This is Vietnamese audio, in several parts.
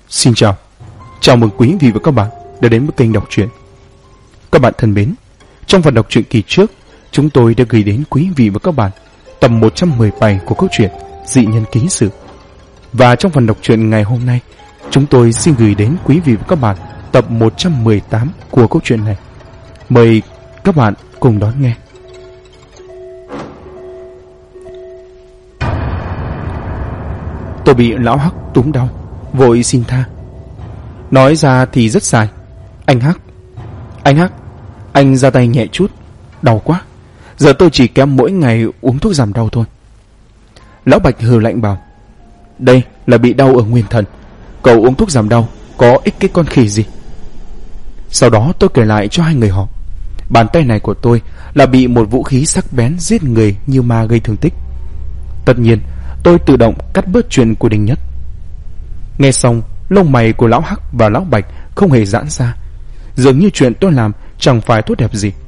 Xin chào, chào mừng quý vị và các bạn đã đến với kênh đọc truyện. Các bạn thân mến, trong phần đọc truyện kỳ trước, chúng tôi đã gửi đến quý vị và các bạn tập 117 của câu chuyện Dị Nhân Ký Sự. Và trong phần đọc truyện ngày hôm nay, chúng tôi xin gửi đến quý vị và các bạn tập 118 của câu chuyện này. Mời các bạn cùng đón nghe. Tôi bị lão Hắc túm đau, vội xin tha. Nói ra thì rất dài. Anh Hắc, anh ra tay nhẹ chút, đau quá. Giờ tôi chỉ kém mỗi ngày uống thuốc giảm đau thôi. Lão Bạch hừ lạnh bảo, đây là bị đau ở nguyên thần, cậu uống thuốc giảm đau có ích cái con khỉ gì. Sau đó tôi kể lại cho hai người họ. Bàn tay này của tôi là bị một vũ khí sắc bén giết người như ma gây thương tích. Tất nhiên tôi tự động cắt bớt chuyện của Đinh Nhất. Nghe xong, lông mày của lão Hắc và lão Bạch không hề giãn ra, dường như chuyện tôi làm chẳng phải tốt đẹp gì.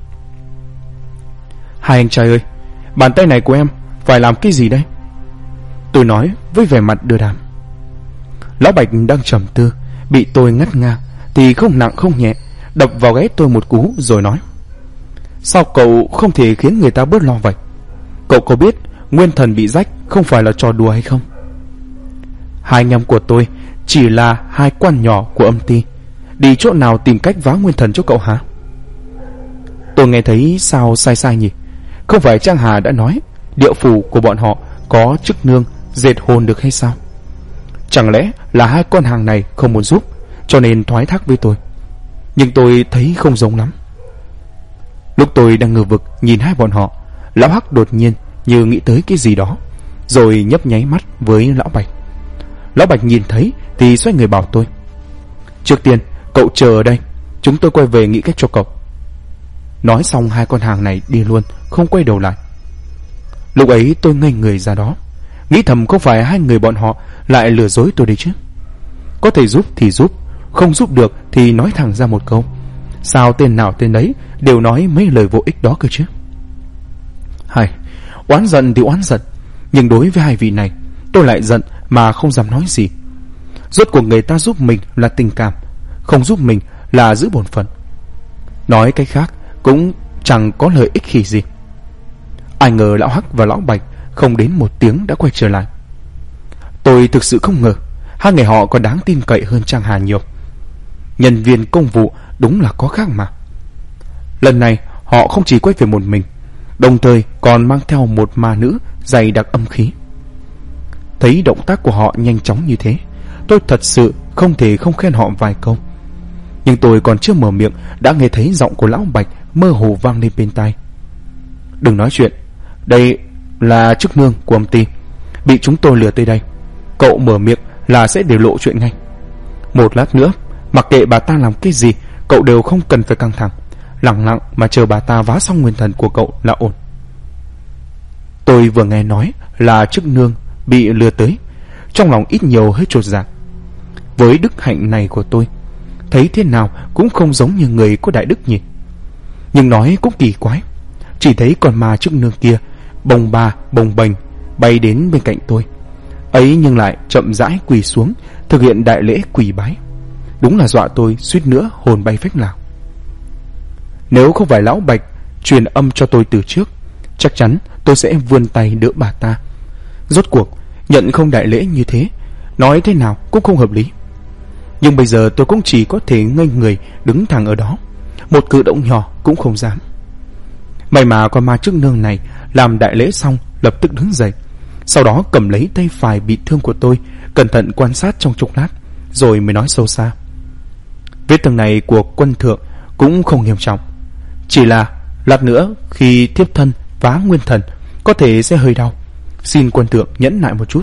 Hai anh trai ơi, bàn tay này của em phải làm cái gì đây? Tôi nói với vẻ mặt đưa đàm. Lão Bạch đang trầm tư, bị tôi ngắt ngang thì không nặng không nhẹ đập vào gáy tôi một cú rồi nói, sao cậu không thể khiến người ta bớt lo vậy? Cậu có biết nguyên thần bị rách không phải là trò đùa hay không? Hai anh em của tôi chỉ là hai quan nhỏ của âm ty, đi chỗ nào tìm cách vá nguyên thần cho cậu hả? Tôi nghe thấy sao sai sai nhỉ? Không phải Trang Hà đã nói địa phủ của bọn họ có chức nương dệt hồn được hay sao? Chẳng lẽ là hai con hàng này không muốn giúp cho nên thoái thác với tôi? Nhưng tôi thấy không giống lắm. Lúc tôi đang ngờ vực nhìn hai bọn họ, lão Hắc đột nhiên như nghĩ tới cái gì đó, rồi nhấp nháy mắt với lão Bạch. Lão Bạch nhìn thấy thì xoay người bảo tôi, trước tiên cậu chờ ở đây, chúng tôi quay về nghĩ cách cho cậu. Nói xong hai con hàng này đi luôn, không quay đầu lại. Lúc ấy tôi ngây người ra đó, nghĩ thầm không phải hai người bọn họ lại lừa dối tôi đấy chứ. Có thể giúp thì giúp, không giúp được thì nói thẳng ra một câu. Sao tên nào tên đấy đều nói mấy lời vô ích đó cơ chứ? Hay, oán giận thì oán giận, nhưng đối với hai vị này tôi lại giận mà không dám nói gì. Rốt cuộc người ta giúp mình là tình cảm, không giúp mình là giữ bổn phận. Nói cách khác cũng chẳng có lợi ích gì gì. Ai ngờ lão Hắc và lão Bạch không đến một tiếng đã quay trở lại. Tôi thực sự không ngờ hai người họ còn đáng tin cậy hơn Trang Hà nhiều. Nhân viên công vụ đúng là có khác mà. Lần này họ không chỉ quay về một mình, đồng thời còn mang theo một ma nữ dày đặc âm khí. Thấy động tác của họ nhanh chóng như thế, tôi thật sự không thể không khen họ vài câu. Nhưng tôi còn chưa mở miệng đã nghe thấy giọng của lão Bạch mơ hồ vang lên bên tai. Đừng nói chuyện, đây là chức nương của âm ty, bị chúng tôi lừa tới đây. Cậu mở miệng là sẽ để lộ chuyện ngay. Một lát nữa, mặc kệ bà ta làm cái gì, cậu đều không cần phải căng thẳng, lặng lặng mà chờ bà ta vá xong nguyên thần của cậu là ổn. Tôi vừa nghe nói là chức nương bị lừa tới, trong lòng ít nhiều hơi chột dạ. Với đức hạnh này của tôi, thấy thế nào cũng không giống như người có đại đức nhỉ. Nhưng nói cũng kỳ quái, chỉ thấy con ma chức nương kia bồng ba bồng bềnh bay đến bên cạnh tôi ấy, nhưng lại chậm rãi quỳ xuống thực hiện đại lễ quỳ bái. Đúng là dọa tôi suýt nữa hồn bay phách lạc. Nếu không phải lão Bạch truyền âm cho tôi từ trước, chắc chắn tôi sẽ vươn tay đỡ bà ta. Rốt cuộc nhận không đại lễ như thế, nói thế nào cũng không hợp lý. Nhưng bây giờ tôi cũng chỉ có thể ngây người đứng thẳng ở đó, một cử động nhỏ cũng không dám. May mà con ma chức nương này làm đại lễ xong lập tức đứng dậy, sau đó cầm lấy tay phải bị thương của tôi, cẩn thận quan sát trong chốc lát, rồi mới nói sâu xa, vết thương này của quân thượng cũng không nghiêm trọng, chỉ là lát nữa khi tiếp thân vá nguyên thần có thể sẽ hơi đau, xin quân thượng nhẫn nại một chút.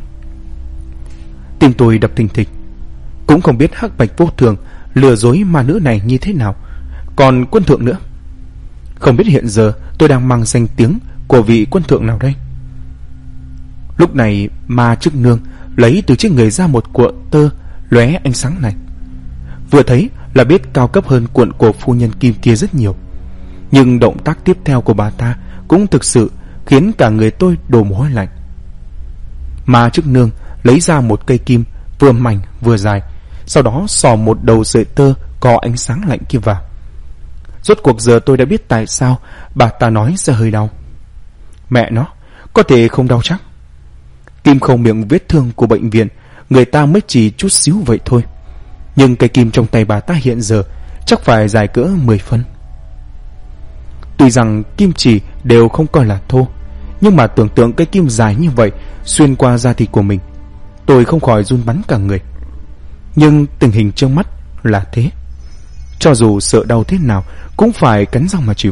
Tim tôi đập thình thịch, cũng không biết Hắc Bạch vô thường lừa dối ma nữ này như thế nào, còn quân thượng nữa, không biết hiện giờ tôi đang mang danh tiếng của vị quân thượng nào đây. Lúc này ma chức nương lấy từ trên người ra một cuộn tơ lóe ánh sáng này, vừa thấy là biết cao cấp hơn cuộn của phu nhân Kim kia rất nhiều. Nhưng động tác tiếp theo của bà ta cũng thực sự khiến cả người tôi đổ mồ hôi lạnh. Ma chức nương lấy ra một cây kim vừa mảnh vừa dài, sau đó xò một đầu sợi tơ có ánh sáng lạnh kia vào. Rốt cuộc giờ tôi đã biết tại sao bà ta nói sẽ hơi đau. Mẹ nó, có thể không đau chắc. Kim khâu miệng vết thương của bệnh viện người ta mới chỉ chút xíu vậy thôi, nhưng cây kim trong tay bà ta hiện giờ chắc phải dài cỡ 10 phân. Tuy rằng kim chỉ đều không coi là thô, nhưng mà tưởng tượng cây kim dài như vậy xuyên qua da thịt của mình, tôi không khỏi run bắn cả người. Nhưng tình hình trước mắt là thế, cho dù sợ đau thế nào cũng phải cắn răng mà chịu.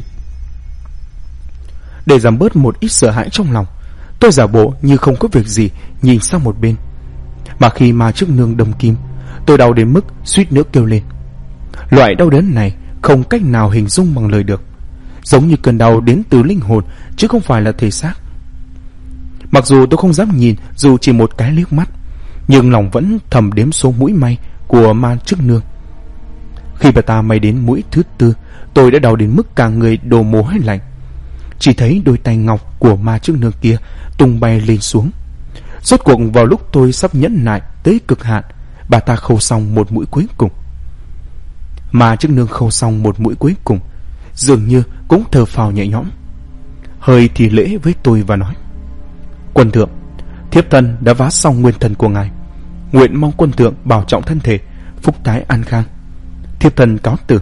Để giảm bớt một ít sợ hãi trong lòng, tôi giả bộ như không có việc gì nhìn sang một bên. Mà khi ma trước nương đâm kim, tôi đau đến mức suýt nữa kêu lên. Loại đau đớn này không cách nào hình dung bằng lời được, giống như cơn đau đến từ linh hồn chứ không phải là thể xác. Mặc dù tôi không dám nhìn dù chỉ một cái liếc mắt, nhưng lòng vẫn thầm đếm số mũi may của ma trước nương. Khi bà ta may đến mũi thứ 4, tôi đã đau đến mức cả người đổ mồ hôi lạnh. Chỉ thấy đôi tay ngọc của ma trước nương kia tung bay lên xuống. Rốt cuộc vào lúc tôi sắp nhẫn nại tới cực hạn, bà ta khâu xong một mũi cuối cùng. Ma trước nương khâu xong một mũi cuối cùng, dường như cũng thở phào nhẹ nhõm, hơi thì lễ với tôi và nói: Quân thượng, thiếp thân đã vá xong nguyên thần của ngài, nguyện mong quân thượng bảo trọng thân thể, phúc thái an khang. Thiếp thân cáo từ.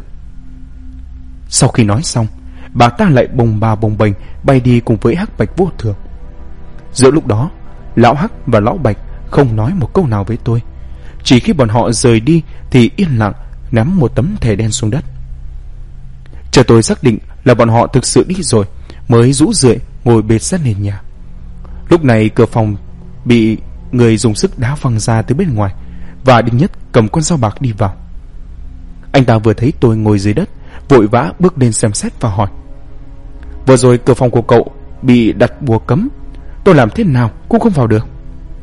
Sau khi nói xong, bà ta lại bồng bềnh bay đi cùng với Hắc Bạch vô thường. Giữa lúc đó, lão Hắc và lão Bạch không nói một câu nào với tôi. Chỉ khi bọn họ rời đi thì yên lặng ném một tấm thẻ đen xuống đất. Chờ tôi xác định là bọn họ thực sự đi rồi mới rũ rượi ngồi bệt sát nền nhà. Lúc này cửa phòng bị người dùng sức đá văng ra từ bên ngoài, và Đinh Nhất cầm con dao bạc đi vào. Anh ta vừa thấy tôi ngồi dưới đất, vội vã bước lên xem xét và hỏi: Vừa rồi cửa phòng của cậu bị đặt bùa cấm, tôi làm thế nào cũng không vào được.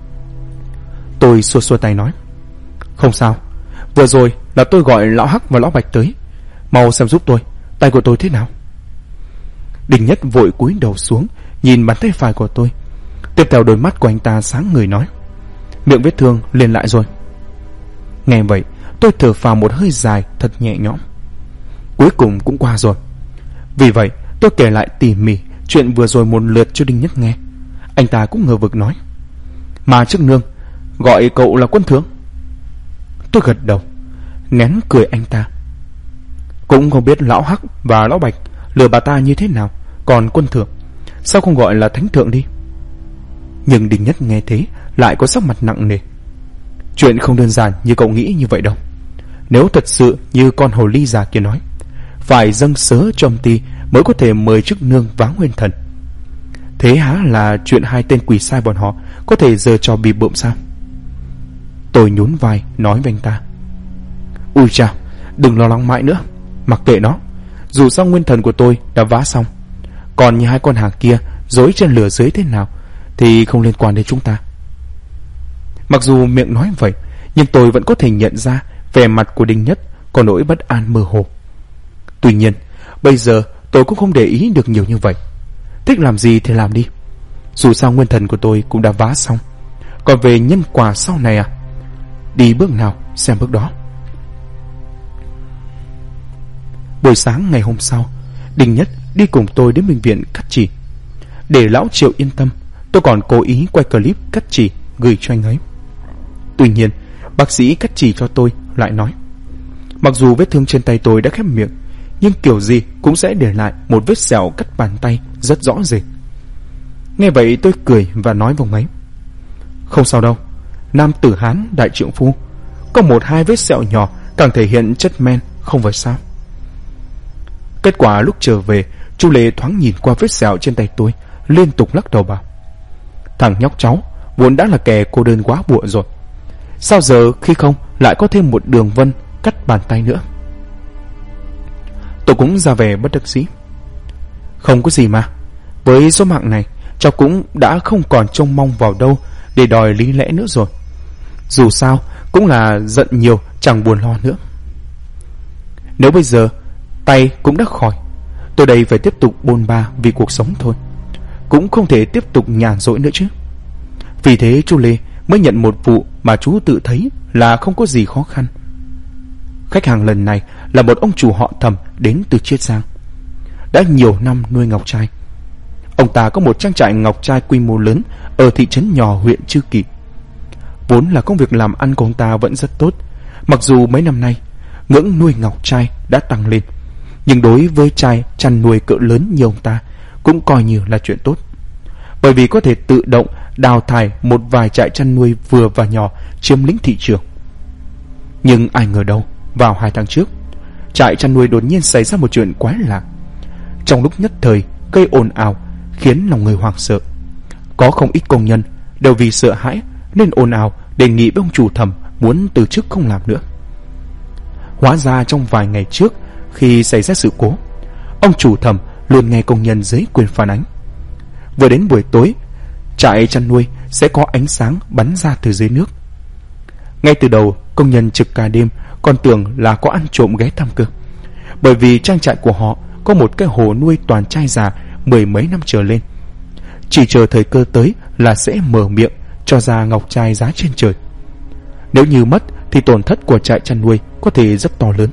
Tôi xua xua tay nói: Không sao, vừa rồi là tôi gọi lão Hắc và lão Bạch tới, mau xem giúp tôi, tay của tôi thế nào. Đinh Nhất vội cúi đầu xuống nhìn bàn tay phải của tôi. Tiếp theo đôi mắt của anh ta sáng người nói: Miệng vết thương liền lại rồi. Nghe vậy, tôi thở phào một hơi dài thật nhẹ nhõm. Cuối cùng cũng qua rồi. Vì vậy tôi kể lại tỉ mỉ chuyện vừa rồi một lượt cho Đinh Nhất nghe. Anh ta cũng ngờ vực nói: Mà trước nương gọi cậu là quân thượng. Tôi gật đầu, nén cười anh ta. Cũng không biết lão Hắc và lão Bạch lừa bà ta như thế nào, còn quân thượng sao không gọi là thánh thượng đi. Nhưng Đinh Nhất nghe thế lại có sắc mặt nặng nề. Chuyện không đơn giản như cậu nghĩ như vậy đâu. Nếu thật sự như con hồ ly già kia nói, phải dâng sớ cho ông ty mới có thể mời chức nương váng nguyên thần, thế há là chuyện hai tên quỷ sai bọn họ có thể giở trò bịp bợm sao? Tôi nhún vai nói với anh ta: Ui chao, đừng lo lắng mãi nữa, mặc kệ nó. Dù sao nguyên thần của tôi đã vá xong, còn như hai con hàng kia dối trên lửa dưới thế nào thì không liên quan đến chúng ta. Mặc dù miệng nói vậy, nhưng tôi vẫn có thể nhận ra vẻ mặt của Đinh Nhất có nỗi bất an mơ hồ. Tuy nhiên, bây giờ tôi cũng không để ý được nhiều như vậy. Thích làm gì thì làm đi. Dù sao nguyên thần của tôi cũng đã vá xong. Còn về nhân quả sau này à, đi bước nào xem bước đó. Buổi sáng ngày hôm sau, Đinh Nhất đi cùng tôi đến bệnh viện cắt chỉ. Để lão Triệu yên tâm, tôi còn cố ý quay clip cắt chỉ gửi cho anh ấy. Tuy nhiên, bác sĩ cắt chỉ cho tôi lại nói: Mặc dù vết thương trên tay tôi đã khép miệng, nhưng kiểu gì cũng sẽ để lại một vết sẹo cắt bàn tay rất rõ rệt. Nghe vậy tôi cười và nói với ông ấy: Không sao đâu, nam tử Hán đại trượng phu, có 1-2 vết sẹo nhỏ càng thể hiện chất men, không phải sao. Kết quả lúc trở về, chú Lê thoáng nhìn qua vết sẹo trên tay tôi, liên tục lắc đầu bảo: Thằng nhóc cháu vốn đã là kẻ cô đơn quá bụa rồi, sao giờ khi không lại có thêm một đường vân cắt bàn tay nữa. Tôi cũng ra về bất đắc dĩ: Không có gì mà, với số mạng này cháu cũng đã không còn trông mong vào đâu để đòi lý lẽ nữa rồi. Dù sao cũng là giận nhiều chẳng buồn lo nữa. Nếu bây giờ tay cũng đã khỏi, tôi đây phải tiếp tục bôn ba vì cuộc sống thôi, cũng không thể tiếp tục nhàn rỗi nữa chứ. Vì thế chú Lê mới nhận một vụ mà chú tự thấy là không có gì khó khăn, Khách hàng lần này là một ông chủ họ Thẩm đến từ Chiết Giang, đã nhiều năm nuôi ngọc trai. Ông ta có một trang trại ngọc trai quy mô lớn ở thị trấn nhỏ huyện Chư Kỳ. Vốn là công việc làm ăn của ông ta vẫn rất tốt, mặc dù mấy năm nay ngưỡng nuôi ngọc trai đã tăng lên, nhưng đối với trai chăn nuôi cỡ lớn như ông ta cũng coi như là chuyện tốt, bởi vì có thể tự động đào thải một vài trại chăn nuôi vừa và nhỏ chiếm lĩnh thị trường. Nhưng ai ngờ đâu, vào 2 tháng trước, trại chăn nuôi đột nhiên xảy ra một chuyện quái lạ. Trong lúc nhất thời gây ồn ào khiến lòng người hoảng sợ. Có không ít công nhân đều vì sợ hãi nên ồn ào đề nghị với ông chủ Thẩm muốn từ chức không làm nữa. Hóa ra trong vài ngày trước, khi xảy ra sự cố, ông chủ Thẩm luôn nghe công nhân dưới quyền phản ánh. Vừa đến buổi tối, trại chăn nuôi sẽ có ánh sáng bắn ra từ dưới nước. Ngay từ đầu, công nhân trực ca đêm còn tưởng là có ăn trộm ghé thăm cơ, bởi vì trang trại của họ có một cái hồ nuôi toàn trai già 10 mấy năm trở lên, chỉ chờ thời cơ tới là sẽ mở miệng cho ra ngọc trai giá trên trời. Nếu như mất thì tổn thất của trại chăn nuôi có thể rất to lớn.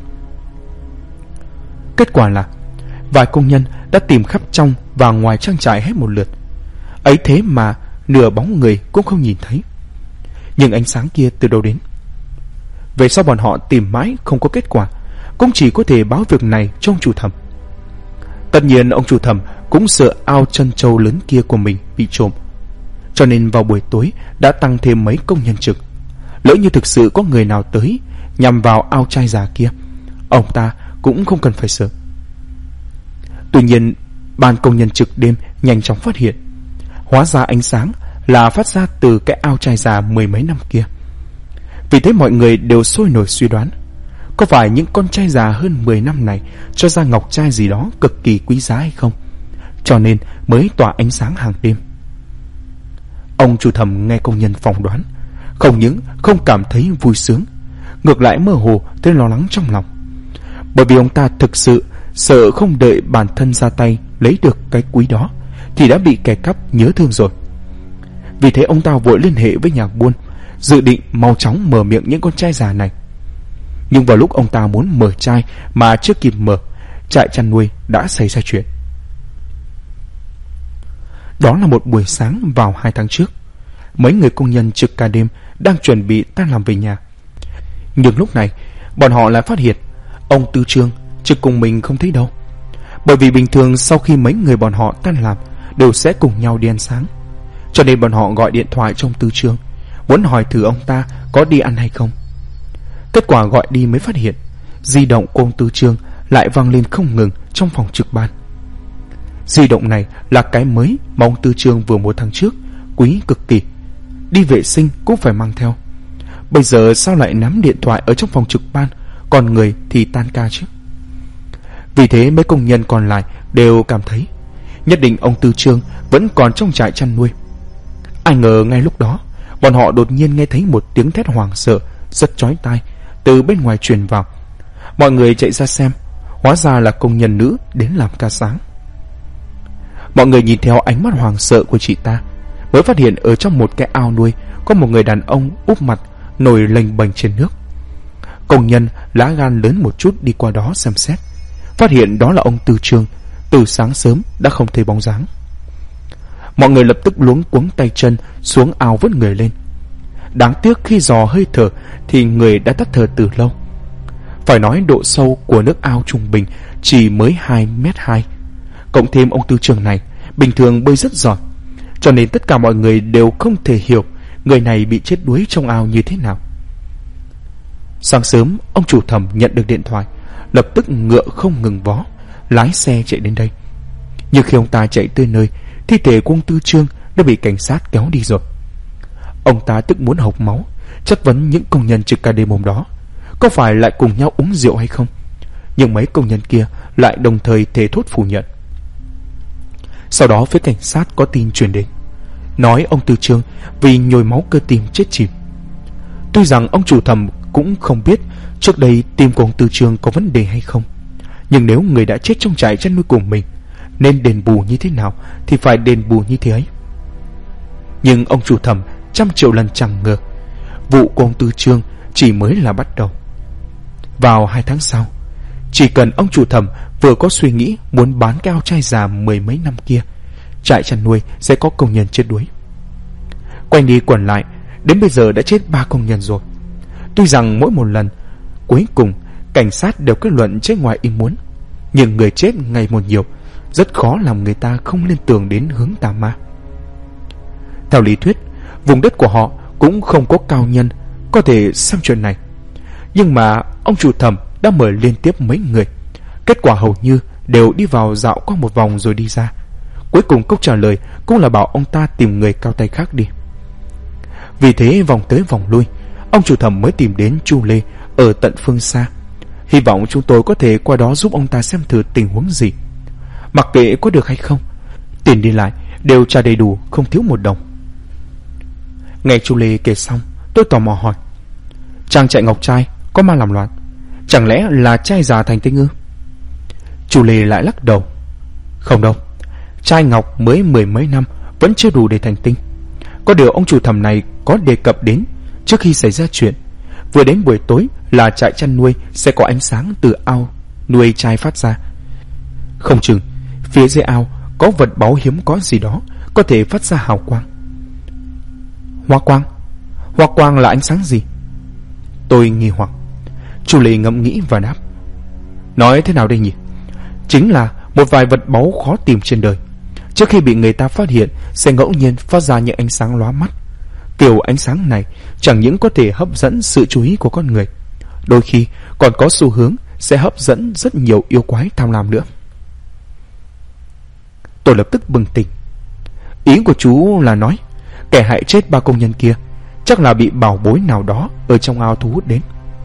Kết quả là vài công nhân đã tìm khắp trong và ngoài trang trại hết một lượt, ấy thế mà nửa bóng người cũng không nhìn thấy. Nhưng ánh sáng kia từ đâu đến? Về sau bọn họ tìm mãi không có kết quả, cũng chỉ có thể báo việc này cho ông chủ Thẩm. Tất nhiên ông chủ Thẩm cũng sợ ao chân trâu lớn kia của mình bị trộm, cho nên vào buổi tối đã tăng thêm mấy công nhân trực. Lỡ như thực sự có người nào tới nhằm vào ao trai già kia, ông ta cũng không cần phải sợ. Tuy nhiên ban công nhân trực đêm nhanh chóng phát hiện, hóa ra ánh sáng là phát ra từ cái ao trai già 10 mấy năm kia. Vì thế mọi người đều sôi nổi suy đoán, có phải những con trai già hơn 10 năm này cho ra ngọc trai gì đó cực kỳ quý giá hay không, cho nên mới tỏa ánh sáng hàng đêm. Ông chủ Thẩm nghe công nhân phỏng đoán, không những không cảm thấy vui sướng, ngược lại mơ hồ thấy lo lắng trong lòng, bởi vì ông ta thực sự sợ không đợi bản thân ra tay lấy được cái quý đó thì đã bị kẻ cắp nhớ thương rồi. Vì thế ông ta vội liên hệ với nhà buôn, dự định mau chóng mở miệng những con trai già này. Nhưng vào lúc ông ta muốn mở trai mà chưa kịp mở, trại chăn nuôi đã xảy ra chuyện. Đó là một buổi sáng vào 2 tháng trước. Mấy người công nhân trực ca đêm đang chuẩn bị tan làm về nhà. Nhưng lúc này bọn họ lại phát hiện ông Tư Trương trực cùng mình không thấy đâu. Bởi vì bình thường sau khi mấy người bọn họ tan làm đều sẽ cùng nhau đi ăn sáng, cho nên bọn họ gọi điện thoại cho ông Tư Trương, muốn hỏi thử ông ta có đi ăn hay không. Kết quả gọi đi mới phát hiện di động của ông Tư Trương lại vang lên không ngừng trong phòng trực ban. Di động này là cái mới mà ông Tư Trương vừa mua tháng trước, quý cực kỳ, đi vệ sinh cũng phải mang theo. Bây giờ sao lại nắm điện thoại ở trong phòng trực ban, còn người thì tan ca chứ? Vì thế mấy công nhân còn lại đều cảm thấy nhất định ông Tư Trương vẫn còn trong trại chăn nuôi. Ai ngờ ngay lúc đó bọn họ đột nhiên nghe thấy một tiếng thét hoảng sợ rất chói tai từ bên ngoài truyền vào. Mọi người chạy ra xem, hóa ra là công nhân nữ đến làm ca sáng. Mọi người nhìn theo ánh mắt hoảng sợ của chị ta, mới phát hiện ở trong một cái ao nuôi có một người đàn ông úp mặt nổi lềnh bềnh trên nước. Công nhân lá gan lớn một chút đi qua đó xem xét, phát hiện đó là ông Tư Trương, từ sáng sớm đã không thấy bóng dáng. Mọi người lập tức luống cuống tay chân xuống ao vớt người lên. Đáng tiếc khi dò hơi thở thì người đã tắt thở từ lâu. Phải nói độ sâu của nước ao trung bình chỉ mới 2m2. Cộng thêm ông Tư Trương này bình thường bơi rất giỏi, cho nên tất cả mọi người đều không thể hiểu người này bị chết đuối trong ao như thế nào. Sáng sớm ông chủ Thẩm nhận được điện thoại, lập tức ngựa không ngừng vó lái xe chạy đến đây. Nhưng khi ông ta chạy tới nơi, thi thể của ông Tư Trương đã bị cảnh sát kéo đi rồi. Ông ta tức muốn hộc máu, chất vấn những công nhân trực ca đêm hôm đó có phải lại cùng nhau uống rượu hay không. Nhưng mấy công nhân kia lại đồng thời thề thốt phủ nhận. Sau đó phía cảnh sát có tin truyền đến, nói ông Tư Trương vì nhồi máu cơ tim chết chìm. Tuy rằng ông chủ Thẩm cũng không biết trước đây tim của ông Tư Trương có vấn đề hay không, nhưng nếu người đã chết trong trại chăn nuôi của mình nên đền bù như thế nào thì phải đền bù như thế ấy. Nhưng ông chủ Thẩm trăm triệu lần chẳng ngờ vụ của ông Tư Trương chỉ mới là bắt đầu. Vào 2 tháng sau, chỉ cần ông chủ Thẩm vừa có suy nghĩ muốn bán cái ao chai già mười mấy năm kia, trại chăn nuôi sẽ có công nhân chết đuối. Quanh đi quẩn lại, đến bây giờ đã chết 3 công nhân rồi. Tuy rằng mỗi một lần cuối cùng cảnh sát đều kết luận chết ngoài ý muốn, nhưng người chết ngày một nhiều, rất khó làm người ta không liên tưởng đến hướng tà ma. Theo lý thuyết, vùng đất của họ cũng không có cao nhân có thể xem chuyện này, nhưng mà ông chủ Thẩm đã mời liên tiếp mấy người, kết quả hầu như đều đi vào dạo qua một vòng rồi đi ra. Cuối cùng câu trả lời cũng là bảo ông ta tìm người cao tay khác đi. Vì thế vòng tới vòng lui, ông chủ Thẩm mới tìm đến Chu Lê ở tận phương xa, hy vọng chúng tôi có thể qua đó giúp ông ta xem thử tình huống gì. Mặc kệ có được hay không, tiền đi lại đều trả đầy đủ, không thiếu một đồng. Nghe Chu Lê kể xong, tôi tò mò hỏi: trang trại Ngọc Trai có ma làm loạn, chẳng lẽ là trai già thành tinh ư? Chu Lê lại lắc đầu: không đâu, trai Ngọc mới mười mấy năm vẫn chưa đủ để thành tinh. Có điều ông chủ Thẩm này có đề cập đến trước khi xảy ra chuyện, vừa đến buổi tối là trại chăn nuôi sẽ có ánh sáng từ ao nuôi trai phát ra. Không chừng phía dưới ao có vật báu hiếm có gì đó có thể phát ra hào quang. Hoa quang? Hoa quang là ánh sáng gì? Tôi nghi hoặc. Chu Lê ngẫm nghĩ và đáp: nói thế nào đây nhỉ? Chính là một vài vật báu khó tìm trên đời, trước khi bị người ta phát hiện sẽ ngẫu nhiên phát ra những ánh sáng lóa mắt. Kiểu ánh sáng này chẳng những có thể hấp dẫn sự chú ý của con người, đôi khi còn có xu hướng sẽ hấp dẫn rất nhiều yêu quái tham lam nữa. Tôi lập tức bừng tỉnh. Ý của chú là nói kẻ hại chết 3 công nhân kia chắc là bị bảo bối nào đó ở trong ao thu hút đến.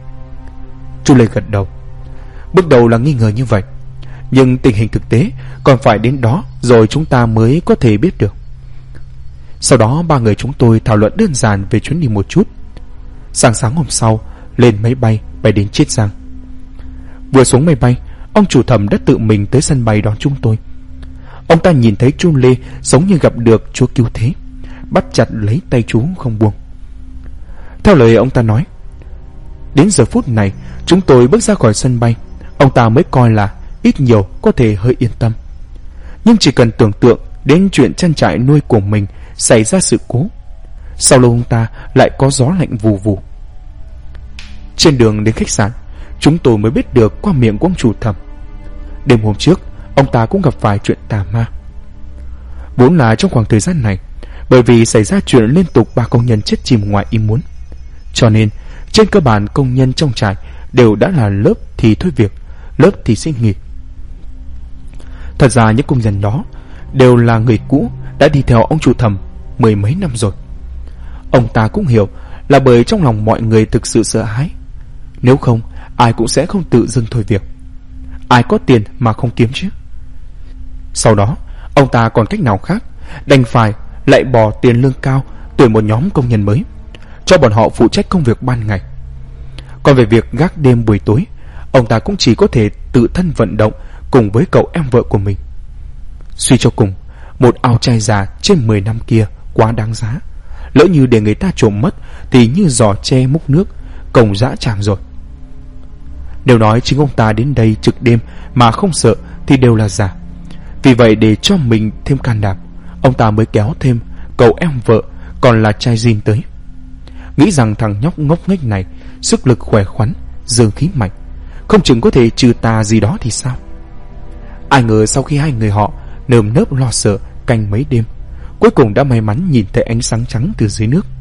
Chu Lê gật đầu. Bước đầu là nghi ngờ như vậy, nhưng tình hình thực tế còn phải đến đó rồi chúng ta mới có thể biết được. Sau đó 3 người chúng tôi thảo luận đơn giản về chuyến đi một chút. Sáng hôm sau lên máy bay bay đến Chiết Giang. Vừa xuống máy bay, ông chủ Thẩm đã tự mình tới sân bay đón chúng tôi. Ông ta nhìn thấy Chu Lê giống như gặp được Chúa cứu thế, bắt chặt lấy tay chú không buông. Theo lời ông ta nói, đến giờ phút này chúng tôi bước ra khỏi sân bay, ông ta mới coi là ít nhiều có thể hơi yên tâm. Nhưng chỉ cần tưởng tượng đến chuyện trang trại nuôi của mình xảy ra sự cố, sau lưng ông ta lại có gió lạnh vù vù. Trên đường đến khách sạn, chúng tôi mới biết được qua miệng của ông chủ Thẩm, đêm hôm trước ông ta cũng gặp phải chuyện tà ma. Vốn là trong khoảng thời gian này, bởi vì xảy ra chuyện liên tục 3 công nhân chết chìm ngoài ý muốn, cho nên trên cơ bản công nhân trong trại đều đã là lớp thì thôi việc, lớp thì xin nghỉ. Thật ra những công nhân đó đều là người cũ đã đi theo ông chủ Thẩm mười mấy năm rồi. Ông ta cũng hiểu là bởi trong lòng mọi người thực sự sợ hãi, nếu không ai cũng sẽ không tự dưng thôi việc. Ai có tiền mà không kiếm chứ? Sau đó ông ta còn cách nào khác, đành phải lại bỏ tiền lương cao tuyển một nhóm công nhân mới, cho bọn họ phụ trách công việc ban ngày. Còn về việc gác đêm buổi tối, ông ta cũng chỉ có thể tự thân vận động cùng với cậu em vợ của mình. Suy cho cùng, một ao chai già trên 10 năm kia quá đáng giá, lỡ như để người ta trộm mất thì như giò tre múc nước, công dã tràng rồi. Nếu nói chính ông ta đến đây trực đêm mà không sợ thì đều là giả. Vì vậy để cho mình thêm can đảm, ông ta mới kéo thêm cậu em vợ còn là trai Jin tới, nghĩ rằng thằng nhóc ngốc nghếch này sức lực khỏe khoắn, dương khí mạnh, không chừng có thể trừ tà gì đó thì sao. Ai ngờ sau khi hai người họ nơm nớp lo sợ canh mấy đêm, cuối cùng đã may mắn nhìn thấy ánh sáng trắng từ dưới nước.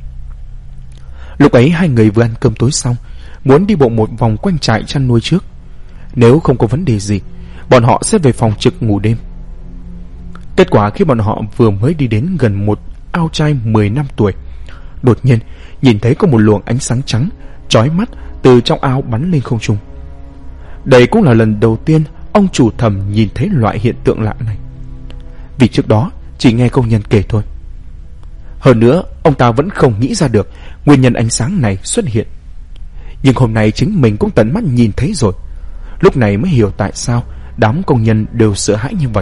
Lúc ấy hai người vừa ăn cơm tối xong, muốn đi bộ một vòng quanh trại chăn nuôi trước. Nếu không có vấn đề gì, bọn họ sẽ về phòng trực ngủ đêm. Kết quả khi bọn họ vừa mới đi đến gần một ao trai 10 năm tuổi, đột nhiên nhìn thấy có một luồng ánh sáng trắng chói mắt từ trong ao bắn lên không trung. Đây cũng là lần đầu tiên ông chủ Thẩm nhìn thấy loại hiện tượng lạ này, vì trước đó chỉ nghe công nhân kể thôi. Hơn nữa ông ta vẫn không nghĩ ra được nguyên nhân ánh sáng này xuất hiện. Nhưng hôm nay chính mình cũng tận mắt nhìn thấy rồi, lúc này mới hiểu tại sao đám công nhân đều sợ hãi như vậy.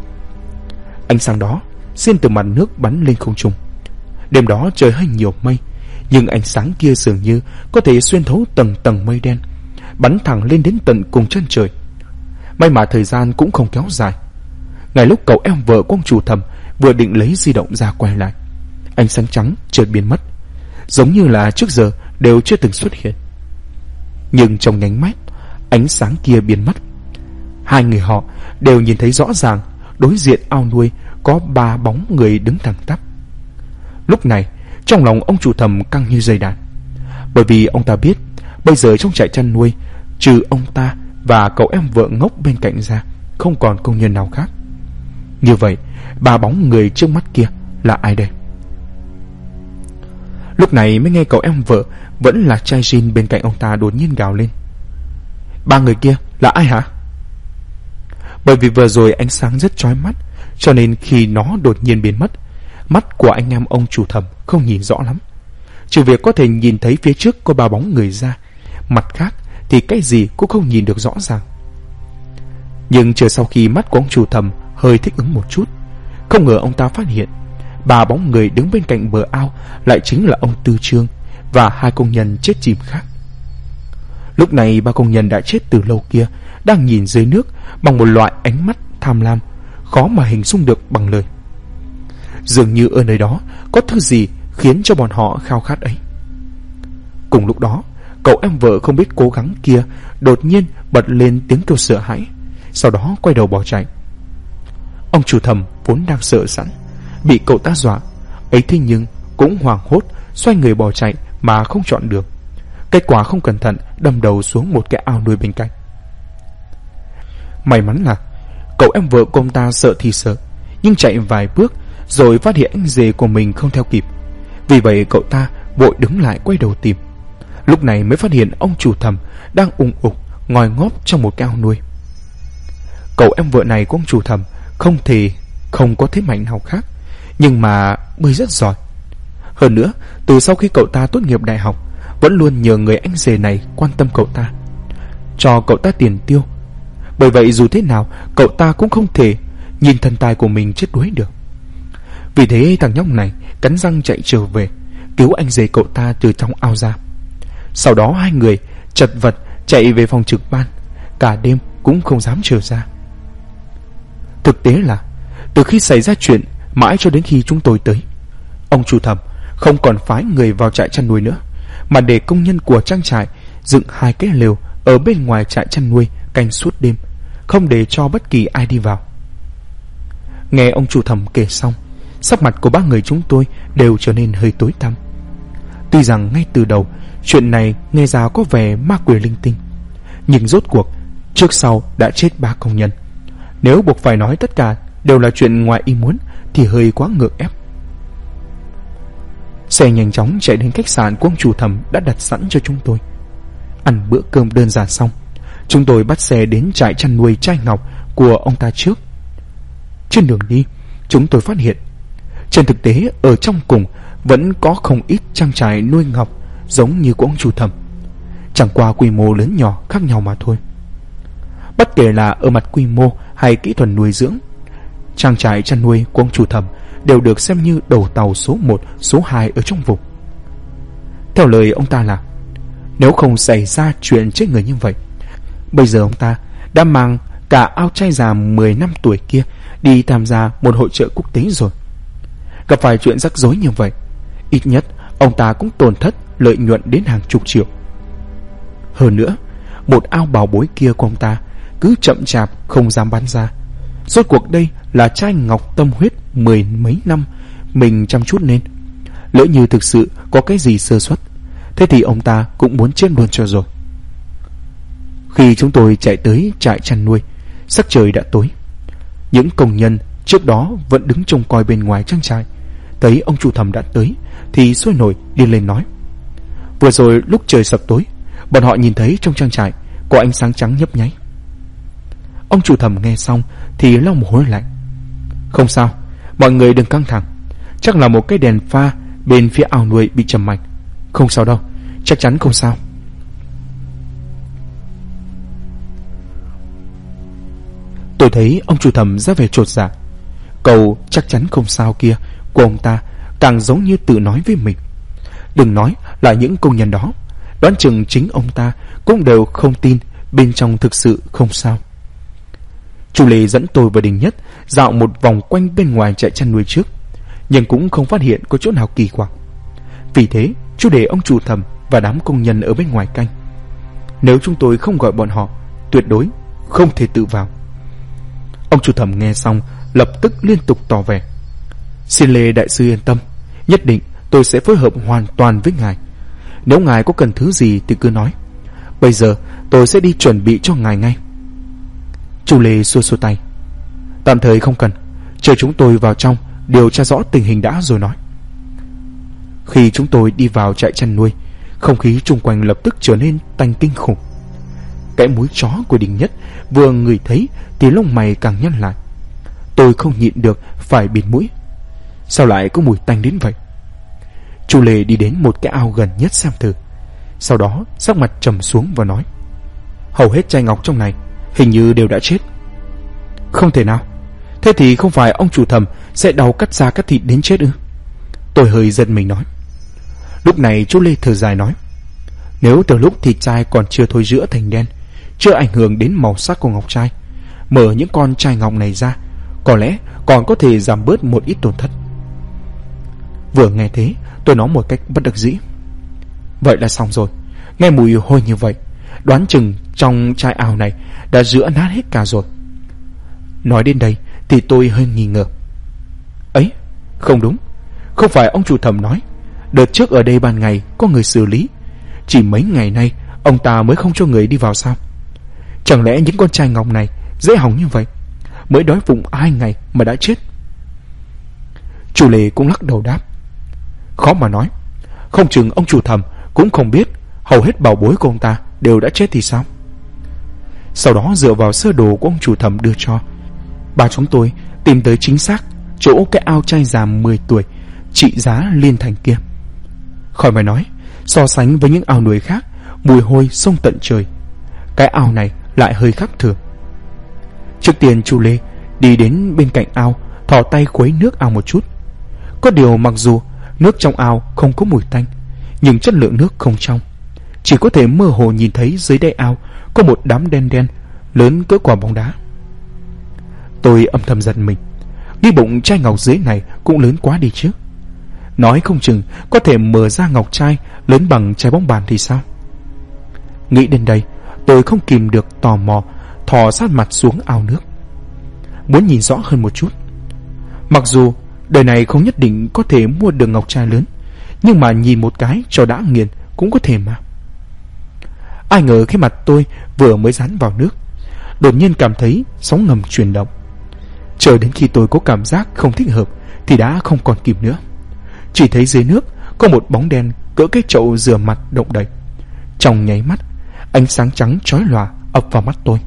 Ánh sáng đó xuyên từ mặt nước bắn lên không trung. Đêm đó trời hơi nhiều mây, nhưng ánh sáng kia dường như có thể xuyên thấu tầng tầng mây đen, bắn thẳng lên đến tận cùng chân trời. May mà thời gian cũng không kéo dài. Ngay lúc cậu em vợ của ông chủ Thầm vừa định lấy di động ra quay lại, ánh sáng trắng chợt biến mất, giống như là trước giờ đều chưa từng xuất hiện. Nhưng trong nháy mắt ánh sáng kia biến mất, hai người họ đều nhìn thấy rõ ràng đối diện ao nuôi có 3 bóng người đứng thẳng tắp. Lúc này trong lòng ông chủ Thầm căng như dây đàn, bởi vì ông ta biết bây giờ trong trại chăn nuôi trừ ông ta và cậu em vợ ngốc bên cạnh ra không còn công nhân nào khác. Như vậy 3 bóng người trước mắt kia là ai đây? Lúc này mới nghe cậu em vợ vẫn là trai Jin bên cạnh ông ta đột nhiên gào lên: 3 người kia là ai hả? Bởi vì vừa rồi ánh sáng rất chói mắt, cho nên khi nó đột nhiên biến mất, mắt của anh em ông chủ Thầm không nhìn rõ lắm, trừ việc có thể nhìn thấy phía trước có 3 bóng người ra, mặt khác thì cái gì cũng không nhìn được rõ ràng. Nhưng chờ sau khi mắt của ông chủ Thầm hơi thích ứng một chút, không ngờ ông ta phát hiện 3 bóng người đứng bên cạnh bờ ao lại chính là ông Tư Trương và 2 công nhân chết chìm khác. Lúc này 3 công nhân đã chết từ lâu kia đang nhìn dưới nước bằng một loại ánh mắt tham lam khó mà hình dung được bằng lời. Dường như ở nơi đó có thứ gì khiến cho bọn họ khao khát ấy. Cùng lúc đó, cậu em vợ không biết cố gắng kia đột nhiên bật lên tiếng kêu sợ hãi, sau đó quay đầu bỏ chạy. Ông chủ Thầm vốn đang sợ sẵn, bị cậu ta dọa ấy, thế nhưng cũng hoảng hốt xoay người bỏ chạy mà không chọn được. Kết quả không cẩn thận đâm đầu xuống một cái ao nuôi bên cạnh. May mắn là cậu em vợ của ông ta sợ thì sợ, nhưng chạy vài bước rồi phát hiện anh rể của mình không theo kịp. Vì vậy cậu ta vội đứng lại quay đầu tìm. Lúc này mới phát hiện ông chủ Thầm đang ùng ục ngồi ngóp trong một cái ao nuôi. Cậu em vợ này của ông chủ Thầm không thể không có thế mạnh nào khác, nhưng mà bơi rất giỏi. Hơn nữa, từ sau khi cậu ta tốt nghiệp đại học, vẫn luôn nhờ người anh rể này quan tâm cậu ta, cho cậu ta tiền tiêu. Bởi vậy dù thế nào cậu ta cũng không thể nhìn thần tài của mình chết đuối được. Vì thế thằng nhóc này cắn răng chạy trở về, cứu anh rể cậu ta từ trong ao ra. Sau đó 2 người chật vật chạy về phòng trực ban, cả đêm cũng không dám trở ra. Thực tế là từ khi xảy ra chuyện mãi cho đến khi chúng tôi tới, ông chủ Thầm không còn phái người vào trại chăn nuôi nữa, mà để công nhân của trang trại dựng 2 cái lều ở bên ngoài trại chăn nuôi canh suốt đêm, không để cho bất kỳ ai đi vào. Nghe ông chủ Thầm kể xong, sắc mặt của 3 người chúng tôi đều trở nên hơi tối tăm. Tuy rằng ngay từ đầu chuyện này nghe ra có vẻ ma quỷ linh tinh, nhưng rốt cuộc trước sau đã chết 3 công nhân. Nếu buộc phải nói tất cả đều là chuyện ngoài ý muốn thì hơi quá ngượng ép. Xe nhanh chóng chạy đến khách sạn của ông chủ Thầm đã đặt sẵn cho chúng tôi. Ăn bữa cơm đơn giản xong, chúng tôi bắt xe đến trại chăn nuôi Trai Ngọc của ông ta trước. Trên đường đi, chúng tôi phát hiện trên thực tế ở trong cùng vẫn có không ít trang trại nuôi ngọc giống như của ông chủ Thầm, chẳng qua quy mô lớn nhỏ khác nhau mà thôi. Bất kể là ở mặt quy mô hay kỹ thuật nuôi dưỡng, trang trại chăn nuôi của ông chủ Thầm đều được xem như đầu tàu số 1, số 2 ở trong vùng. Theo lời ông ta là nếu không xảy ra chuyện chết người như vậy, bây giờ ông ta đã mang cả ao trai già 10 năm tuổi kia đi tham gia một hội chợ quốc tế rồi. Gặp phải chuyện rắc rối như vậy, ít nhất ông ta cũng tổn thất lợi nhuận đến hàng chục triệu. Hơn nữa, một ao bảo bối kia của ông ta cứ chậm chạp không dám bán ra. Rốt cuộc đây là Trai Ngọc tâm huyết 10 mấy năm mình chăm chút nên, lỡ như thực sự có cái gì sơ suất, thế thì ông ta cũng muốn chết luôn cho rồi. Khi chúng tôi chạy tới trại chăn nuôi, sắc trời đã tối. Những công nhân trước đó vẫn đứng trông coi bên ngoài trang trại, thấy ông chủ Thầm đã tới thì sôi nổi đi lên nói. Vừa rồi lúc trời sập tối, bọn họ nhìn thấy trong trang trại có ánh sáng trắng nhấp nháy. Ông chủ Thầm nghe xong thì lau mồ hôi lạnh. Không sao, mọi người đừng căng thẳng, chắc là một cái đèn pha bên phía ao nuôi bị chầm mạch. Không sao đâu, chắc chắn không sao. Tôi thấy ông chủ Thầm ra vẻ chột dạ. Câu chắc chắn không sao kia của ông ta càng giống như tự nói với mình. Đừng nói là những công nhân đó, đoán chừng chính ông ta cũng đều không tin bên trong thực sự không sao. Chu Lê dẫn tôi và Đình Nhất dạo một vòng quanh bên ngoài trại chăn nuôi trước, nhưng cũng không phát hiện có chỗ nào kỳ quặc. Vì thế chú để ông chủ Thẩm và đám công nhân ở bên ngoài canh. Nếu chúng tôi không gọi bọn họ, tuyệt đối không thể tự vào. Ông chủ Thẩm nghe xong lập tức liên tục tỏ vẻ: "Xin Lê đại sư yên tâm, nhất định tôi sẽ phối hợp hoàn toàn với ngài. Nếu ngài có cần thứ gì thì cứ nói. Bây giờ tôi sẽ đi chuẩn bị cho ngài ngay." Chu Lê xua xua tay: "Tạm thời không cần, chờ chúng tôi vào trong điều tra rõ tình hình đã rồi nói." Khi chúng tôi đi vào trại chăn nuôi, không khí chung quanh lập tức trở nên tanh kinh khủng. Cái mũi chó của Đình Nhất vừa ngửi thấy thì lông mày càng nhăn lại. Tôi không nhịn được phải bịt mũi. Sao lại có mùi tanh đến vậy? Chu Lê đi đến một cái ao gần nhất xem thử, sau đó sắc mặt trầm xuống và nói: "Hầu hết trai ngọc trong này hình như đều đã chết." "Không thể nào. Thế thì không phải ông chủ Thẩm sẽ đau cắt da cắt thịt đến chết ư?" Tôi hơi giận mình nói. Lúc này chú Lê thở dài nói: "Nếu từ lúc thịt trai còn chưa thôi rữa thành đen, chưa ảnh hưởng đến màu sắc của ngọc trai, mở những con trai ngọc này ra, có lẽ còn có thể giảm bớt một ít tổn thất." Vừa nghe thế, tôi nói một cách bất đắc dĩ: "Vậy là xong rồi. Nghe mùi hôi như vậy, đoán chừng trong chai ao này đã rữa nát hết cả rồi." Nói đến đây thì tôi hơi nghi ngờ. Ấy, không đúng. Không phải ông chủ Thẩm nói đợt trước ở đây ban ngày có người xử lý, chỉ mấy ngày nay ông ta mới không cho người đi vào sao? Chẳng lẽ những con trai ngọc này dễ hỏng như vậy, mới đói bụng 2 ngày mà đã chết? Chủ Lê cũng lắc đầu đáp: "Khó mà nói. Không chừng ông chủ Thẩm cũng không biết hầu hết bảo bối của ông ta đều đã chết thì sao?" Sau đó dựa vào sơ đồ của ông chủ Thẩm đưa cho, ba chúng tôi tìm tới chính xác chỗ cái ao trai già 10 tuổi trị giá liên thành kia. Khỏi phải nói, so sánh với những ao nuôi khác, mùi hôi sông tận trời, cái ao này lại hơi khác thường. Trước tiên Chu Lê đi đến bên cạnh ao, thò tay khuấy nước ao một chút. Có điều mặc dù nước trong ao không có mùi tanh, nhưng chất lượng nước không trong, chỉ có thể mơ hồ nhìn thấy dưới đáy ao có một đám đen đen lớn cỡ quả bóng đá. Tôi âm thầm giận mình, nghĩ bụng chai ngọc dưới này cũng lớn quá đi chứ. Nói không chừng có thể mở ra ngọc trai lớn bằng trái bóng bàn thì sao? Nghĩ đến đây, tôi không kìm được tò mò thò sát mặt xuống ao nước, muốn nhìn rõ hơn một chút. Mặc dù đời này không nhất định có thể mua được ngọc trai lớn, nhưng mà nhìn một cái cho đã nghiền cũng có thể mà. Ai ngờ khi mặt tôi vừa mới dán vào nước, đột nhiên cảm thấy sóng ngầm chuyển động. Chờ đến khi tôi có cảm giác không thích hợp thì đã không còn kịp nữa. Chỉ thấy dưới nước có một bóng đen cỡ cái chậu rửa mặt động đậy. Trong nháy mắt, ánh sáng trắng chói lòa ập vào mắt tôi.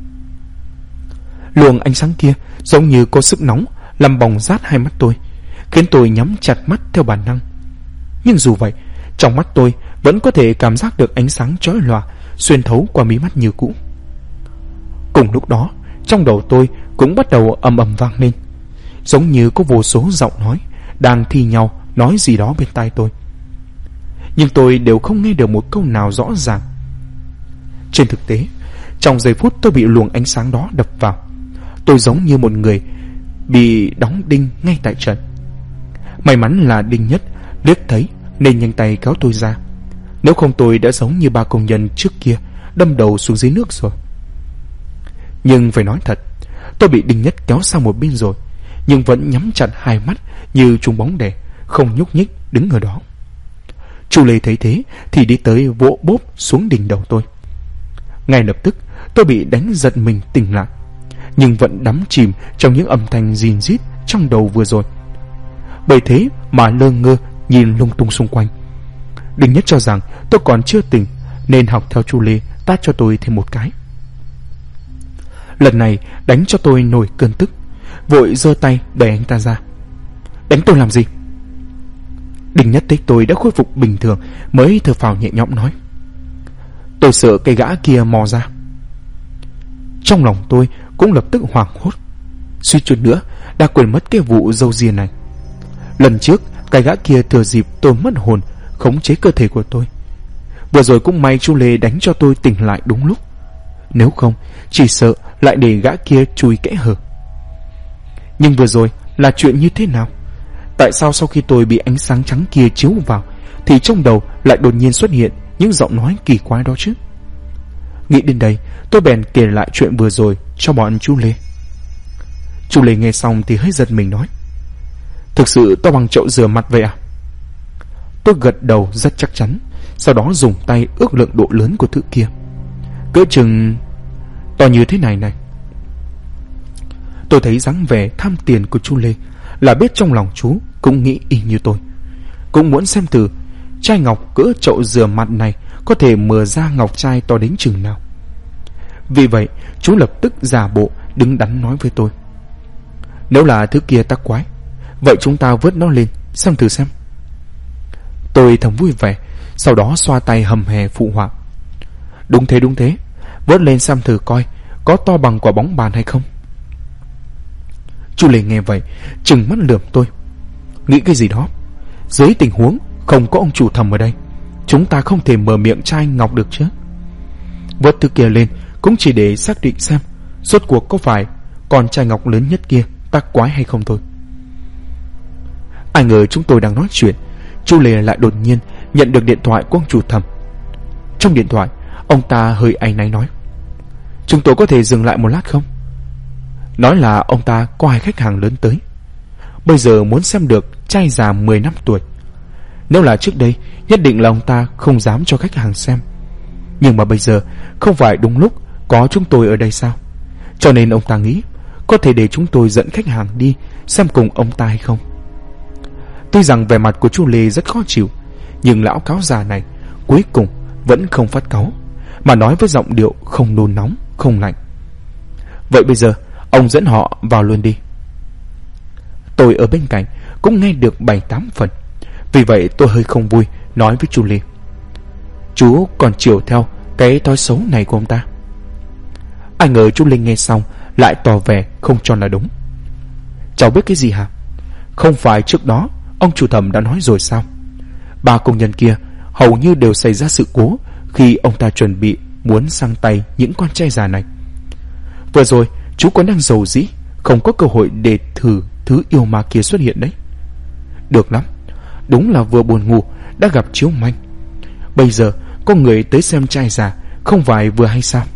Luồng ánh sáng kia giống như có sức nóng làm bỏng rát hai mắt tôi, khiến tôi nhắm chặt mắt theo bản năng. Nhưng dù vậy, trong mắt tôi vẫn có thể cảm giác được ánh sáng chói lòa xuyên thấu qua mí mắt như cũ. Cùng lúc đó, trong đầu tôi cũng bắt đầu ầm ầm vang lên, giống như có vô số giọng nói đang thi nhau nói gì đó bên tai tôi, nhưng tôi đều không nghe được một câu nào rõ ràng. Trên thực tế, trong giây phút tôi bị luồng ánh sáng đó đập vào, tôi giống như một người bị đóng đinh ngay tại trận. May mắn là Đinh Nhất liếc thấy nên nhanh tay kéo tôi ra, nếu không tôi đã giống như ba công nhân trước kia đâm đầu xuống dưới nước rồi. Nhưng phải nói thật, tôi bị Đinh Nhất kéo sang một bên rồi, nhưng vẫn nhắm chặt hai mắt như trúng bóng đè, không nhúc nhích đứng ở đó. Chu Lê thấy thế thì đi tới vỗ bốp xuống đỉnh đầu tôi. Ngay lập tức tôi bị đánh giật mình tỉnh lại, nhưng vẫn đắm chìm trong những âm thanh rìn rít trong đầu vừa rồi. Bởi thế mà lơ ngơ nhìn lung tung xung quanh. Đinh Nhất cho rằng tôi còn chưa tỉnh nên học theo Chu Lê tát cho tôi thêm một cái. Lần này đánh cho tôi nổi cơn tức, vội giơ tay đẩy anh ta ra. Đánh tôi làm gì? Đinh Nhất thấy tôi đã khôi phục bình thường mới thở phào nhẹ nhõm nói. Tôi sợ cây gã kia mò ra. Trong lòng tôi cũng lập tức hoảng hốt, suýt chút nữa đã quên mất cái vụ râu ria này. Lần trước cái gã kia thừa dịp tôi mất hồn khống chế cơ thể của tôi, Vừa rồi cũng may chú Lê đánh cho tôi tỉnh lại đúng lúc, nếu không chỉ sợ lại để gã kia chui kẽ hở. Nhưng vừa rồi là chuyện như thế nào? Tại sao sau khi tôi bị ánh sáng trắng kia chiếu vào thì trong đầu lại đột nhiên xuất hiện những giọng nói kỳ quái đó chứ? Nghĩ đến đây, tôi bèn kể lại chuyện vừa rồi cho bọn chú Lê. Chú Lê nghe xong thì hơi giật mình nói: Thực sự to bằng chậu rửa mặt vậy à? Tôi gật đầu rất chắc chắn, sau đó dùng tay ước lượng độ lớn của thứ kia. Cỡ chừng to như thế này này. Tôi thấy dáng vẻ tham tiền của chú Lê là biết trong lòng chú cũng nghĩ y như tôi, cũng muốn xem thử chai ngọc cỡ chậu rửa mặt này có thể mở ra ngọc trai to đến chừng nào. Vì vậy chú lập tức giả bộ đứng đắn nói với tôi: Nếu là thứ kia tắc quái, vậy chúng ta vớt nó lên xem thử xem. Tôi thầm vui vẻ, sau đó xoa tay hầm hè phụ họa: Đúng thế, vớt lên xem thử coi có to bằng quả bóng bàn hay không. Chú Lê nghe vậy trừng mắt lườm tôi: Nghĩ cái gì đó? Dưới tình huống không có ông chủ thầm ở đây, chúng ta không thể mở miệng chai ngọc được chứ. Vớt thứ kia lên cũng chỉ để xác định xem rốt cuộc có phải con chai ngọc lớn nhất kia tắc quái hay không thôi. Ai ngờ chúng tôi đang nói chuyện, chú Lê lại đột nhiên nhận được điện thoại của ông chủ thầm. Trong điện thoại, ông ta hơi áy náy nói: Chúng tôi có thể dừng lại một lát không? Nói là ông ta có 2 khách hàng lớn tới, bây giờ muốn xem được trai già 10 năm tuổi. Nếu là trước đây, nhất định là ông ta không dám cho khách hàng xem. Nhưng mà bây giờ không phải đúng lúc có chúng tôi ở đây sao? Cho nên ông ta nghĩ có thể để chúng tôi dẫn khách hàng đi xem cùng ông ta hay không. Tuy rằng vẻ mặt của chú Lê rất khó chịu, nhưng lão cáo già này cuối cùng vẫn không phát cáu, mà nói với giọng điệu không nôn nóng không lạnh: Vậy bây giờ ông dẫn họ vào luôn đi. Tôi ở bên cạnh cũng nghe được 7-8 phần, vì vậy tôi hơi không vui nói với chú Lê: Chú còn chiều theo cái thói xấu này của ông ta. Ai ngờ chú Linh nghe xong lại tỏ vẻ không cho là đúng. Cháu biết cái gì hả? Không phải trước đó ông chủ thẩm đã nói rồi sao? 3 công nhân kia hầu như đều xảy ra sự cố khi ông ta chuẩn bị muốn sang tay những con trai già này. Vừa rồi chú còn đang rầu rĩ không có cơ hội để thử thứ yêu ma kia xuất hiện đấy. Được lắm, đúng là vừa buồn ngủ đã gặp chiếu manh. Bây giờ có người tới xem trai già, không phải vừa hay sao?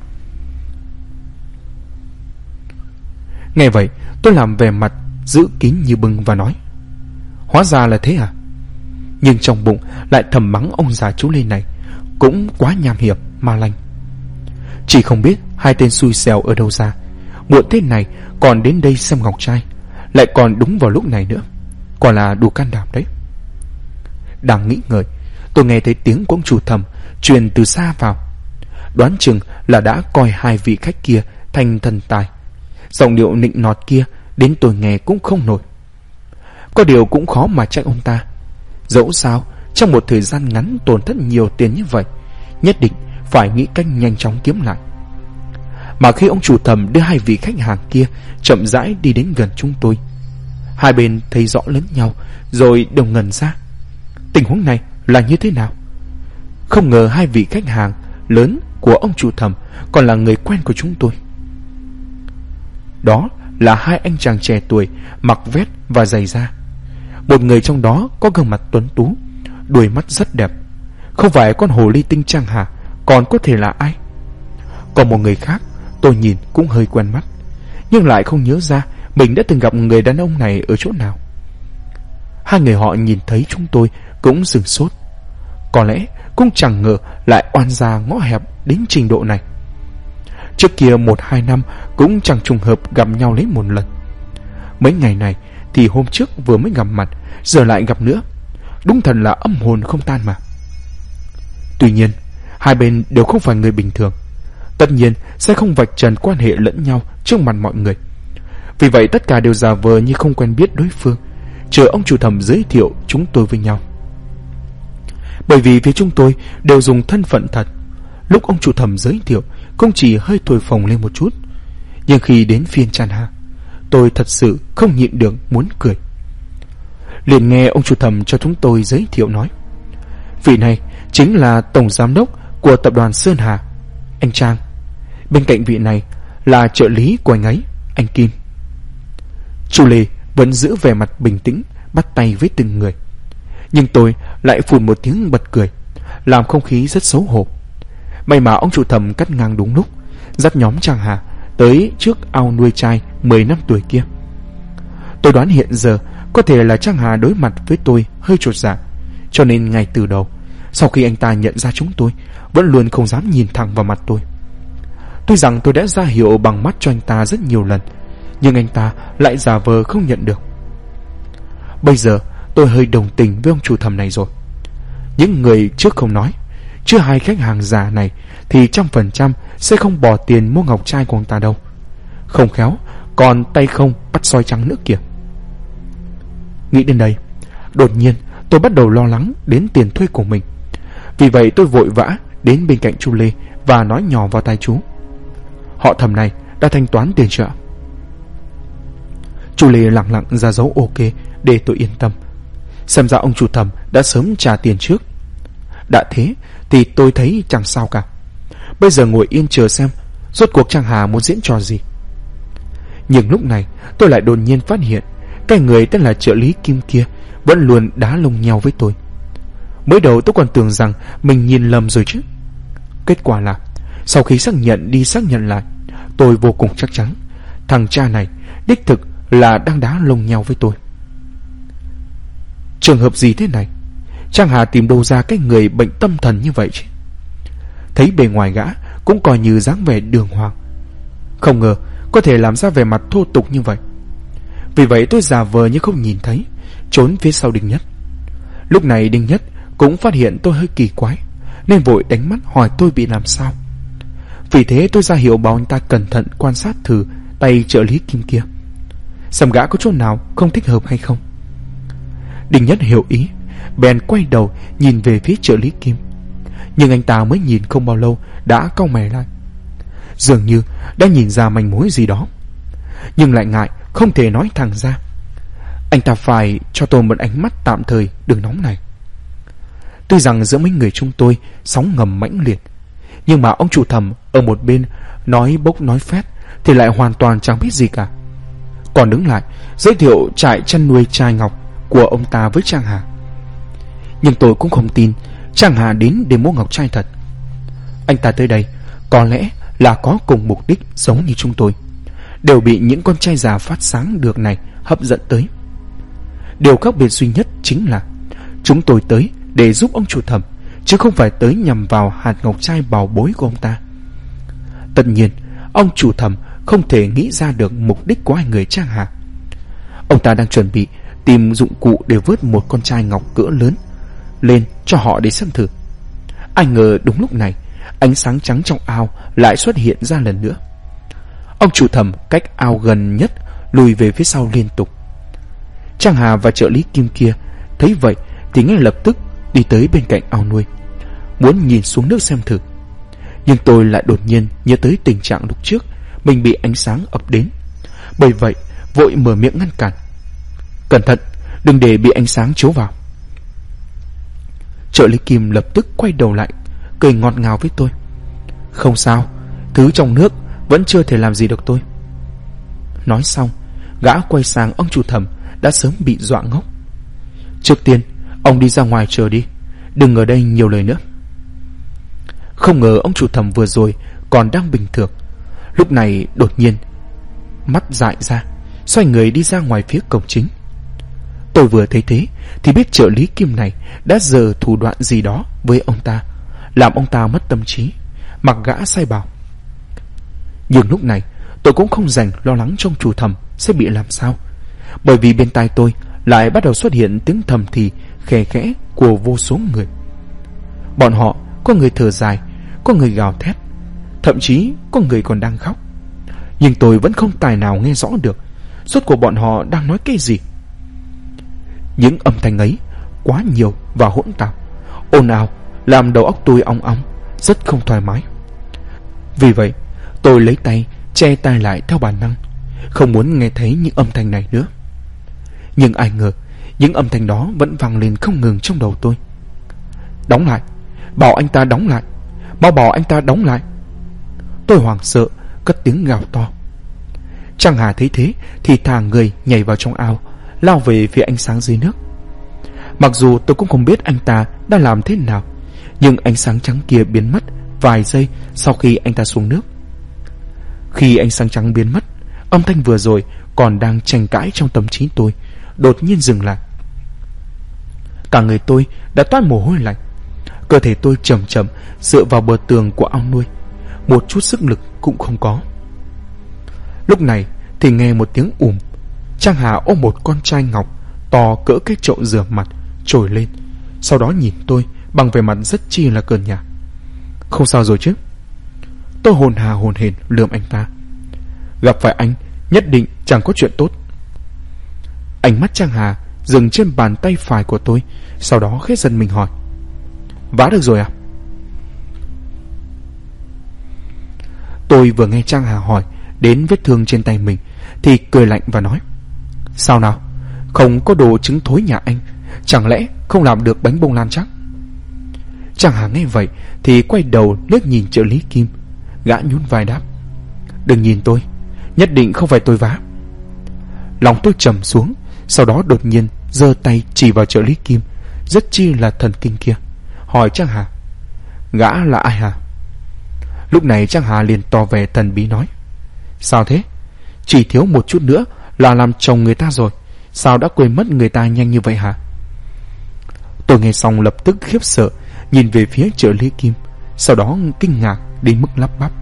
Nghe vậy tôi làm vẻ mặt giữ kín như bưng và nói: Hóa ra là thế à? Nhưng trong bụng lại thầm mắng ông già chú Lê này cũng quá nham hiểm ma lanh. Chỉ không biết hai tên xui xẻo ở đâu ra, muộn thế này còn đến đây xem ngọc trai, lại còn đúng vào lúc này nữa, quả là đủ can đảm đấy. Đang nghĩ ngợi, tôi nghe thấy tiếng của ông chủ thẩm truyền từ xa vào. Đoán chừng là đã coi 2 vị khách kia thành thần tài. Giọng điệu nịnh nọt kia đến tôi nghe cũng không nổi. Có điều cũng khó mà trách ông ta. Dẫu sao trong một thời gian ngắn tổn thất nhiều tiền như vậy, nhất định phải nghĩ cách nhanh chóng kiếm lại. Mà khi ông chủ thẩm đưa 2 vị khách hàng kia chậm rãi đi đến gần chúng tôi, hai bên thấy rõ lẫn nhau rồi đều ngẩn ra. Tình huống này là như thế nào? Không ngờ 2 vị khách hàng lớn của ông chủ thẩm còn là người quen của chúng tôi. Đó là 2 anh chàng trẻ tuổi mặc vest và giày da. Một người trong đó có gương mặt tuấn tú, đuôi mắt rất đẹp. Không phải con hồ ly tinh Trang Hà, còn có thể là ai? Còn một người khác tôi nhìn cũng hơi quen mắt, nhưng lại không nhớ ra mình đã từng gặp người đàn ông này ở chỗ nào. 2 người họ nhìn thấy chúng tôi cũng sửng sốt. Có lẽ cũng chẳng ngờ lại oan gia ngõ hẹp đến trình độ này. Trước kia 1-2 năm cũng chẳng trùng hợp gặp nhau lấy một lần. Mấy ngày này thì hôm trước vừa mới gặp mặt, giờ lại gặp nữa. Đúng thật là âm hồn không tan mà. Tuy nhiên hai bên đều không phải người bình thường, tất nhiên sẽ không vạch trần quan hệ lẫn nhau trước mặt mọi người. Vì vậy tất cả đều giả vờ như không quen biết đối phương, chờ ông chủ thẩm giới thiệu chúng tôi với nhau. Bởi vì phía chúng tôi đều dùng thân phận thật, lúc ông chủ thẩm giới thiệu cũng chỉ hơi thổi phồng lên một chút. Nhưng khi đến phiên Chan Hà, tôi thật sự không nhịn được muốn cười. Liền nghe ông chủ thẩm cho chúng tôi giới thiệu nói: Vị này chính là tổng giám đốc của tập đoàn Sơn Hà, anh Trang. Bên cạnh vị này là trợ lý của anh ấy, anh Kim. Chu Lê vẫn giữ vẻ mặt bình tĩnh, bắt tay với từng người. Nhưng tôi lại phụt một tiếng bật cười, làm không khí rất xấu hổ. May mà ông chủ Thẩm cắt ngang đúng lúc, dắt nhóm Trang Hà tới trước ao nuôi trai 10 năm tuổi kia. Tôi đoán hiện giờ có thể là Trang Hà đối mặt với tôi hơi chột dạ, cho nên ngay từ đầu, sau khi anh ta nhận ra chúng tôi, vẫn luôn không dám nhìn thẳng vào mặt tôi. Tuy rằng tôi đã ra hiệu bằng mắt cho anh ta rất nhiều lần, nhưng anh ta lại giả vờ không nhận được. Bây giờ tôi hơi đồng tình với ông chủ Thẩm này rồi. Những người trước không nói, chứ hai khách hàng già này thì 100% sẽ không bỏ tiền mua ngọc trai của ông ta đâu. Không khéo còn tay không bắt soi trắng nữa kìa. Nghĩ đến đây, đột nhiên tôi bắt đầu lo lắng đến tiền thuê của mình. Vì vậy tôi vội vã đến bên cạnh Chu Lê và nói nhỏ vào tai chú: họ Thẩm này đã thanh toán tiền chưa? Chu Lê lặng lặng ra dấu ok để tôi yên tâm. Xem ra ông chủ Thẩm đã sớm trả tiền trước. Đã thế thì tôi thấy chẳng sao cả. Bây giờ ngồi yên chờ xem rốt cuộc Trang Hà muốn diễn trò gì. Nhưng lúc này tôi lại đột nhiên phát hiện cái người tên là trợ lý Kim kia vẫn luôn đá lông nhau với tôi. Mới đầu tôi còn tưởng rằng mình nhìn lầm rồi chứ. Kết quả là sau khi xác nhận đi xác nhận lại, tôi vô cùng chắc chắn thằng cha này đích thực là đang đá lông nhau với tôi. Trường hợp gì thế này? Trang Hà tìm đâu ra cái người bệnh tâm thần như vậy chứ? Thấy bề ngoài gã cũng coi như dáng vẻ đường hoàng, không ngờ có thể làm ra vẻ mặt thô tục như vậy. Vì vậy tôi giả vờ như không nhìn thấy, trốn phía sau Đinh Nhất. Lúc này Đinh Nhất cũng phát hiện tôi hơi kỳ quái, nên vội đánh mắt hỏi tôi bị làm sao. Vì thế tôi ra hiệu bảo anh ta cẩn thận quan sát thử tay trợ lý Kim kia, xem gã có chỗ nào không thích hợp hay không. Đinh Nhất hiểu ý, bèn quay đầu nhìn về phía trợ lý Kim. Nhưng anh ta mới nhìn không bao lâu đã cau mày lại, dường như đã nhìn ra manh mối gì đó, nhưng lại ngại không thể nói thẳng ra. Anh ta phải cho tôi một ánh mắt tạm thời đừng nóng này. Tuy rằng giữa mấy người chúng tôi sóng ngầm mãnh liệt, nhưng mà ông chủ Thẩm ở một bên nói bốc nói phét thì lại hoàn toàn chẳng biết gì cả, còn đứng lại giới thiệu trại chăn nuôi trai ngọc của ông ta với Trang Hà. Nhưng tôi cũng không tin Trang Hà đến để mua ngọc trai thật. Anh ta tới đây có lẽ là có cùng mục đích giống như chúng tôi, đều bị những con trai già phát sáng được này hấp dẫn tới. Điều khác biệt duy nhất chính là chúng tôi tới để giúp ông chủ Thẩm, chứ không phải tới nhằm vào hạt ngọc trai bảo bối của ông ta. Tất nhiên ông chủ Thẩm không thể nghĩ ra được mục đích của hai người Trang Hà. Ông ta đang chuẩn bị tìm dụng cụ để vớt một con trai ngọc cỡ lớn lên cho họ để xem thử. Ai ngờ đúng lúc này ánh sáng trắng trong ao lại xuất hiện ra lần nữa. Ông chủ Thẩm cách ao gần nhất lùi về phía sau liên tục. Trang Hà và trợ lý Kim kia thấy vậy thì ngay lập tức đi tới bên cạnh ao nuôi, muốn nhìn xuống nước xem thử. Nhưng tôi lại đột nhiên nhớ tới tình trạng lúc trước mình bị ánh sáng ập đến, bởi vậy vội mở miệng ngăn cản: cẩn thận, đừng để bị ánh sáng chiếu vào. Trợ lý Kim lập tức quay đầu lại cười ngọt ngào với tôi: không sao, thứ trong nước vẫn chưa thể làm gì được tôi. Nói xong gã quay sang ông chủ Thẩm đã sớm bị dọa ngốc: trước tiên ông đi ra ngoài chờ đi, đừng ở đây nhiều lời nữa. Không ngờ ông chủ Thẩm vừa rồi còn đang bình thường, lúc này đột nhiên mắt dại ra, xoay người đi ra ngoài phía cổng chính. Tôi vừa thấy thế thì biết trợ lý Kim này đã giở thủ đoạn gì đó với ông ta, làm ông ta mất tâm trí, mặc gã sai bảo. Nhưng lúc này tôi cũng không dành lo lắng trong chủ Thẩm sẽ bị làm sao, bởi vì bên tai tôi lại bắt đầu xuất hiện tiếng thầm thì khè khẽ của vô số người. Bọn họ có người thở dài, có người gào thét, thậm chí có người còn đang khóc. Nhưng tôi vẫn không tài nào nghe rõ được rốt cuộc bọn họ đang nói cái gì. Những âm thanh ấy quá nhiều và hỗn tạp, ồn ào làm đầu óc tôi ong ong, rất không thoải mái. Vì vậy tôi lấy tay che tai lại theo bản năng, không muốn nghe thấy những âm thanh này nữa. Nhưng ai ngờ những âm thanh đó vẫn vang lên không ngừng trong đầu tôi. Đóng lại, Bảo anh ta đóng lại, mau bảo anh ta đóng lại. Tôi hoảng sợ cất tiếng gào to. Trang Hà thấy thế thì thả người nhảy vào trong ao, lao về phía ánh sáng dưới nước. Mặc dù tôi cũng không biết anh ta đã làm thế nào, nhưng ánh sáng trắng kia biến mất vài giây sau khi anh ta xuống nước. Khi ánh sáng trắng biến mất, âm thanh vừa rồi còn đang tranh cãi trong tâm trí tôi đột nhiên dừng lại. Cả người tôi đã toát mồ hôi lạnh, cơ thể tôi chậm chậm dựa vào bờ tường của ao nuôi, một chút sức lực cũng không có. Lúc này thì nghe một tiếng ùm. Trang Hà ôm một con trai ngọc to cỡ cái chậu rửa mặt trồi lên, sau đó nhìn tôi bằng vẻ mặt rất chi là cợt nhả. Không sao rồi chứ? Tôi hồn hà hồn hển lườm anh ta. Gặp phải anh nhất định chẳng có chuyện tốt. Ánh mắt Trang Hà dừng trên bàn tay phải của tôi, sau đó khẽ giật mình hỏi: Vá được rồi à? Tôi vừa nghe Trang Hà hỏi đến vết thương trên tay mình thì cười lạnh và nói: Sao nào? Không có đồ trứng thối nhà anh, chẳng lẽ không làm được bánh bông lan chắc? Trang Hà nghe vậy thì quay đầu liếc nhìn trợ lý Kim. Gã nhún vai đáp: Đừng nhìn tôi, nhất định không phải tôi vá. Lòng tôi trầm xuống, sau đó đột nhiên giơ tay chỉ vào trợ lý Kim, rất chi là thần kinh kia, hỏi Trang Hà: Gã là ai hả? Lúc này Trang Hà liền tỏ vẻ thần bí nói: Sao thế? Chỉ thiếu một chút nữa là làm chồng người ta rồi, sao đã quên mất người ta nhanh như vậy hả? Tôi nghe xong lập tức khiếp sợ nhìn về phía trợ lý Kim, sau đó kinh ngạc đến mức lắp bắp: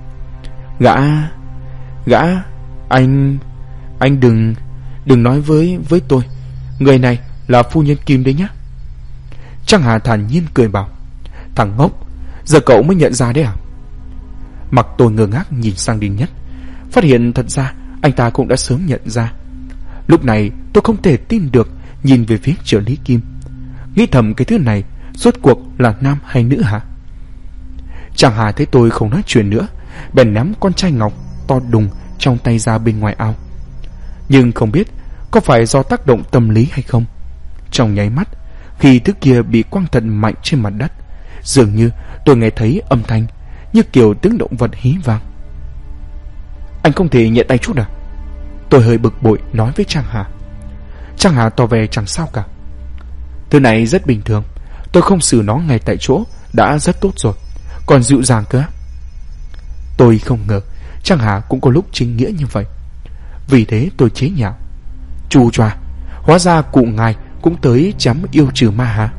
Gã, anh đừng nói với tôi, người này là phu nhân Kim đấy nhá. Trang Hà thản nhiên cười bảo: Thằng ngốc, giờ cậu mới nhận ra đấy à? Mặc tôi ngơ ngác nhìn sang Đinh Nhất, phát hiện thật ra anh ta cũng đã sớm nhận ra. Lúc này tôi không thể tin được nhìn về phía trợ lý Kim, nghĩ thầm cái thứ này rốt cuộc là nam hay nữ hả? Trang Hà thấy tôi không nói chuyện nữa, bèn ném con trai ngọc to đùng trong tay ra bên ngoài ao. Nhưng không biết có phải do tác động tâm lý hay không, trong nháy mắt khi thứ kia bị quăng thật mạnh trên mặt đất, dường như tôi nghe thấy âm thanh như kiểu tiếng động vật hí vang. Anh không thể nhận tay chút à? Tôi hơi bực bội nói với Trang Hà. Trang Hà tỏ vẻ chẳng sao cả. Thứ này rất bình thường, tôi không xử nó ngay tại chỗ đã rất tốt rồi, còn dịu dàng cơ. Tôi không ngờ Trang Hà cũng có lúc chính nghĩa như vậy. Vì thế tôi chế nhạo: Chu choa, hóa ra cụ ngài cũng tới chấm yêu trừ ma hả?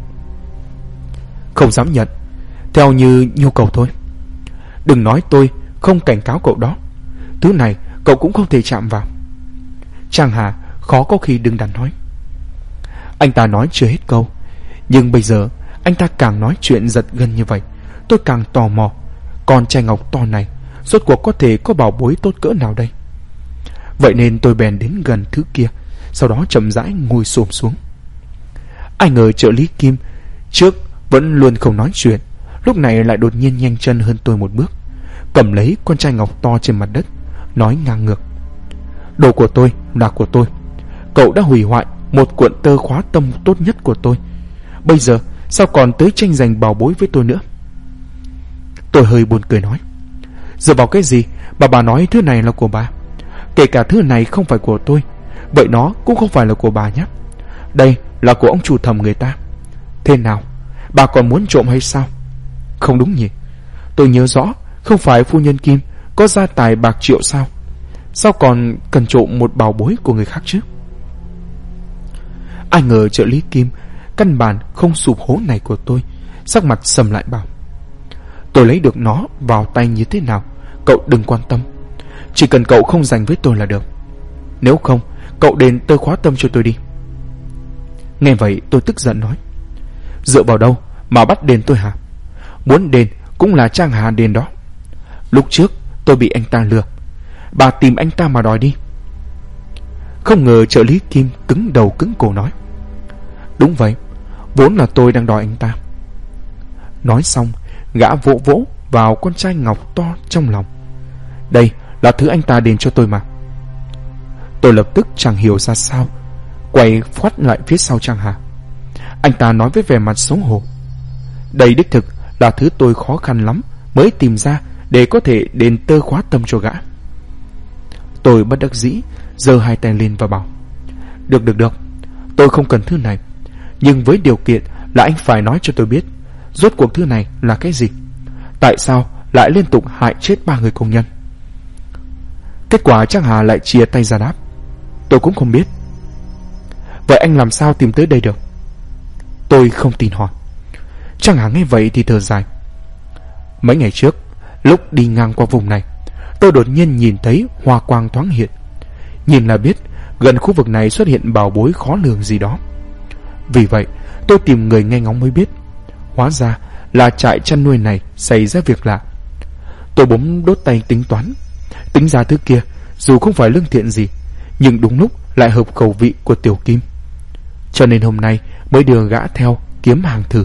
Không dám nhận, theo như nhu cầu thôi. Đừng nói tôi không cảnh cáo cậu đó, thứ này cậu cũng không thể chạm vào. Trang Hà khó có khi đứng đắn nói. Anh ta nói chưa hết câu, nhưng bây giờ anh ta càng nói chuyện giật gân như vậy, tôi càng tò mò con trai ngọc to này rốt cuộc có thể có bảo bối tốt cỡ nào đây. Vậy nên tôi bèn đến gần thứ kia, sau đó chậm rãi ngồi xổm xuống. Ai ngờ trợ lý Kim trước vẫn luôn không nói chuyện, lúc này lại đột nhiên nhanh chân hơn tôi một bước, cầm lấy con trai ngọc to trên mặt đất, nói ngang ngược: Đồ của tôi là của tôi, cậu đã hủy hoại một cuộn tơ khóa tâm tốt nhất của tôi, bây giờ sao còn tới tranh giành bảo bối với tôi nữa? Tôi hơi buồn cười nói: Dựa vào cái gì mà bà nói thứ này là của bà? Kể cả thứ này không phải của tôi, vậy nó cũng không phải là của bà nhé. Đây là của ông chủ thầm người ta. Thế nào, bà còn muốn trộm hay sao? Không đúng nhỉ? Tôi nhớ rõ, không phải phu nhân Kim có gia tài bạc triệu sao? Sao còn cần trộm một bảo bối của người khác chứ? Ai ngờ trợ lý Kim căn bản không sụp hố này của tôi, sắc mặt sầm lại bảo: Tôi lấy được nó vào tay như thế nào cậu đừng quan tâm, chỉ cần cậu không giành với tôi là được. Nếu không, cậu đền tơ khóa tâm cho tôi đi. Nghe vậy tôi tức giận nói: Dựa vào đâu mà bắt đền tôi hả? Muốn đền cũng là Trang Hà đền đó. Lúc trước tôi bị anh ta lừa, bà tìm anh ta mà đòi đi. Không ngờ trợ lý Kim cứng đầu cứng cổ nói: Đúng vậy, vốn là tôi đang đòi anh ta. Nói xong, gã vỗ vỗ vào con trai ngọc to trong lòng: Đây là thứ anh ta đền cho tôi mà. Tôi lập tức chẳng hiểu ra sao, quay phát lại phía sau Trang Hà. Anh ta nói với vẻ mặt xấu hổ: Đây đích thực là thứ tôi khó khăn lắm mới tìm ra để có thể đền tơ khóa tâm cho gã. Tôi bất đắc dĩ giơ hai tay lên và bảo: Được, tôi không cần thứ này, nhưng với điều kiện là anh phải nói cho tôi biết rốt cuộc thứ này là cái gì. Tại sao lại liên tục hại chết 3 người công nhân? Kết quả Trang Hà lại chia tay ra đáp: Tôi cũng không biết. Vậy anh làm sao tìm tới đây được? Tôi không tin hỏi. Trang Hà nghe vậy thì thở dài. Mấy ngày trước, lúc đi ngang qua vùng này, tôi đột nhiên nhìn thấy hoa quang thoáng hiện. Nhìn là biết gần khu vực này xuất hiện bảo bối khó lường gì đó. Vì vậy tôi tìm người nghe ngóng mới biết, hóa ra là trại chăn nuôi này xảy ra việc lạ. Tôi bấm đốt tay tính ra thứ kia dù không phải lương thiện gì, nhưng đúng lúc lại hợp khẩu vị của Tiểu Kim, cho nên hôm nay mới đưa gã theo kiếm hàng thử.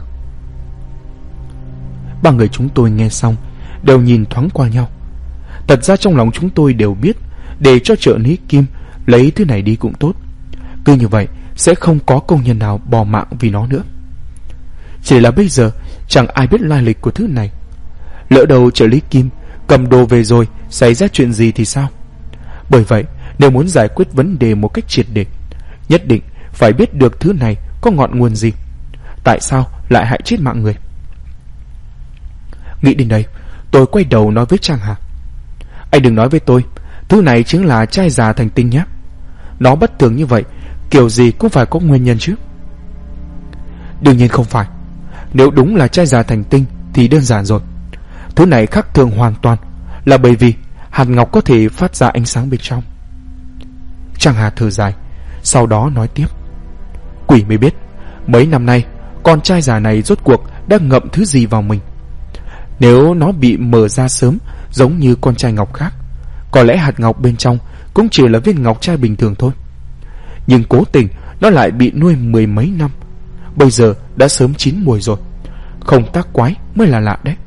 3 người chúng tôi nghe xong đều nhìn thoáng qua nhau. Thật ra trong lòng chúng tôi đều biết để cho trợ lý Kim lấy thứ này đi cũng tốt, cứ như vậy sẽ không có công nhân nào bỏ mạng vì nó nữa. Chỉ là bây giờ chẳng ai biết lai lịch của thứ này. Lỡ đầu trợ lý Kim cầm đồ về rồi xảy ra chuyện gì thì sao? Bởi vậy nếu muốn giải quyết vấn đề một cách triệt để, nhất định phải biết được thứ này có ngọn nguồn gì, tại sao lại hại chết mạng người. Nghĩ đến đây, tôi quay đầu nói với Trang Hà: Anh đừng nói với tôi thứ này chính là trai già thành tinh nhé. Nó bất thường như vậy, kiểu gì cũng phải có nguyên nhân chứ. Đương nhiên không phải. Nếu đúng là trai già thành tinh thì đơn giản rồi. Thứ này khác thường hoàn toàn là bởi vì hạt ngọc có thể phát ra ánh sáng bên trong. Trang Hà thở dài, sau đó nói tiếp: Quỷ mới biết mấy năm nay con trai già này rốt cuộc đã ngậm thứ gì vào mình. Nếu nó bị mở ra sớm giống như con trai ngọc khác, có lẽ hạt ngọc bên trong cũng chỉ là viên ngọc trai bình thường thôi. Nhưng cố tình nó lại bị nuôi 10 mấy năm, bây giờ đã sớm chín mùi rồi. Không tác quái mới là lạ đấy.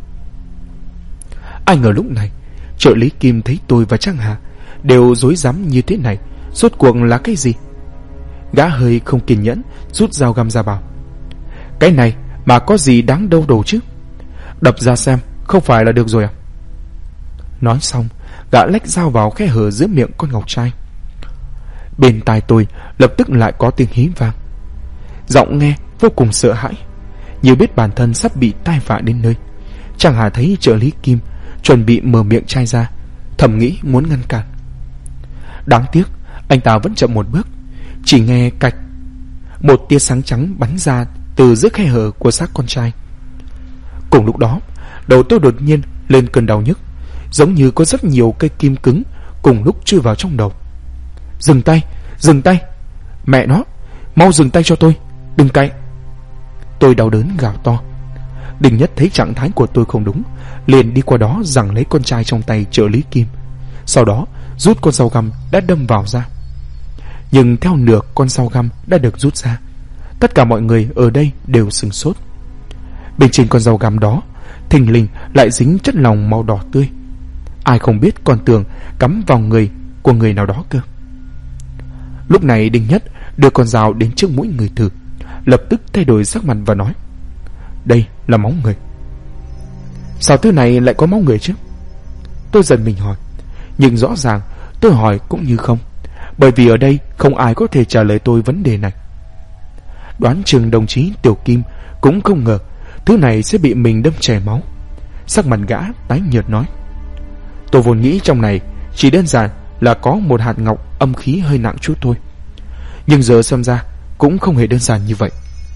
Ai ngờ lúc này trợ lý Kim thấy tôi và Trang Hà đều rối rắm như thế này, rốt cuộc là cái gì? Gã hơi không kiên nhẫn rút dao găm ra bảo: Cái này mà có gì đáng đâu đồ chứ, đập ra xem không phải là được rồi à? Nói xong gã lách dao vào khe hở giữa miệng con ngọc trai. Bên tai tôi lập tức lại có tiếng hí vang. Giọng nghe vô cùng sợ hãi, như biết bản thân sắp bị tai vạ đến nơi. Trang Hà thấy trợ lý Kim chuẩn bị mở miệng trai ra, thầm nghĩ muốn ngăn cản. Đáng tiếc anh ta vẫn chậm một bước. Chỉ nghe cạch, một tia sáng trắng bắn ra từ giữa khe hở của xác con trai. Cùng lúc đó, đầu tôi đột nhiên lên cơn đau nhức, giống như có rất nhiều cây kim cứng cùng lúc chui vào trong đầu. Dừng tay, dừng tay, mẹ nó, mau dừng tay cho tôi, đừng cậy. Tôi đau đớn gào to. Đình Nhất thấy trạng thái của tôi không đúng, liền đi qua đó giằng lấy con trai trong tay trợ lý Kim, sau đó rút con dao găm đã đâm vào ra. Nhưng theo nửa con dao găm đã được rút ra, tất cả mọi người ở đây đều sửng sốt. Bên trên con dao găm đó thình lình lại dính chất lỏng màu đỏ tươi. Ai không biết còn tưởng cắm vào người của người nào đó cơ. Lúc này Đinh Nhất đưa con dao đến trước mũi người thử, lập tức thay đổi sắc mặt và nói: Đây là máu người. Sao thứ này lại có máu người chứ? Tôi giật mình hỏi, nhưng rõ ràng tôi hỏi cũng như không, bởi vì ở đây không ai có thể trả lời tôi vấn đề này. Đoán chừng đồng chí Tiểu Kim cũng không ngờ thứ này sẽ bị mình đâm chảy máu. Sắc mặt gã tái nhợt nói: Tôi vốn nghĩ trong này chỉ đơn giản là có một hạt ngọc âm khí hơi nặng chút thôi, nhưng giờ xem ra cũng không hề đơn giản như vậy.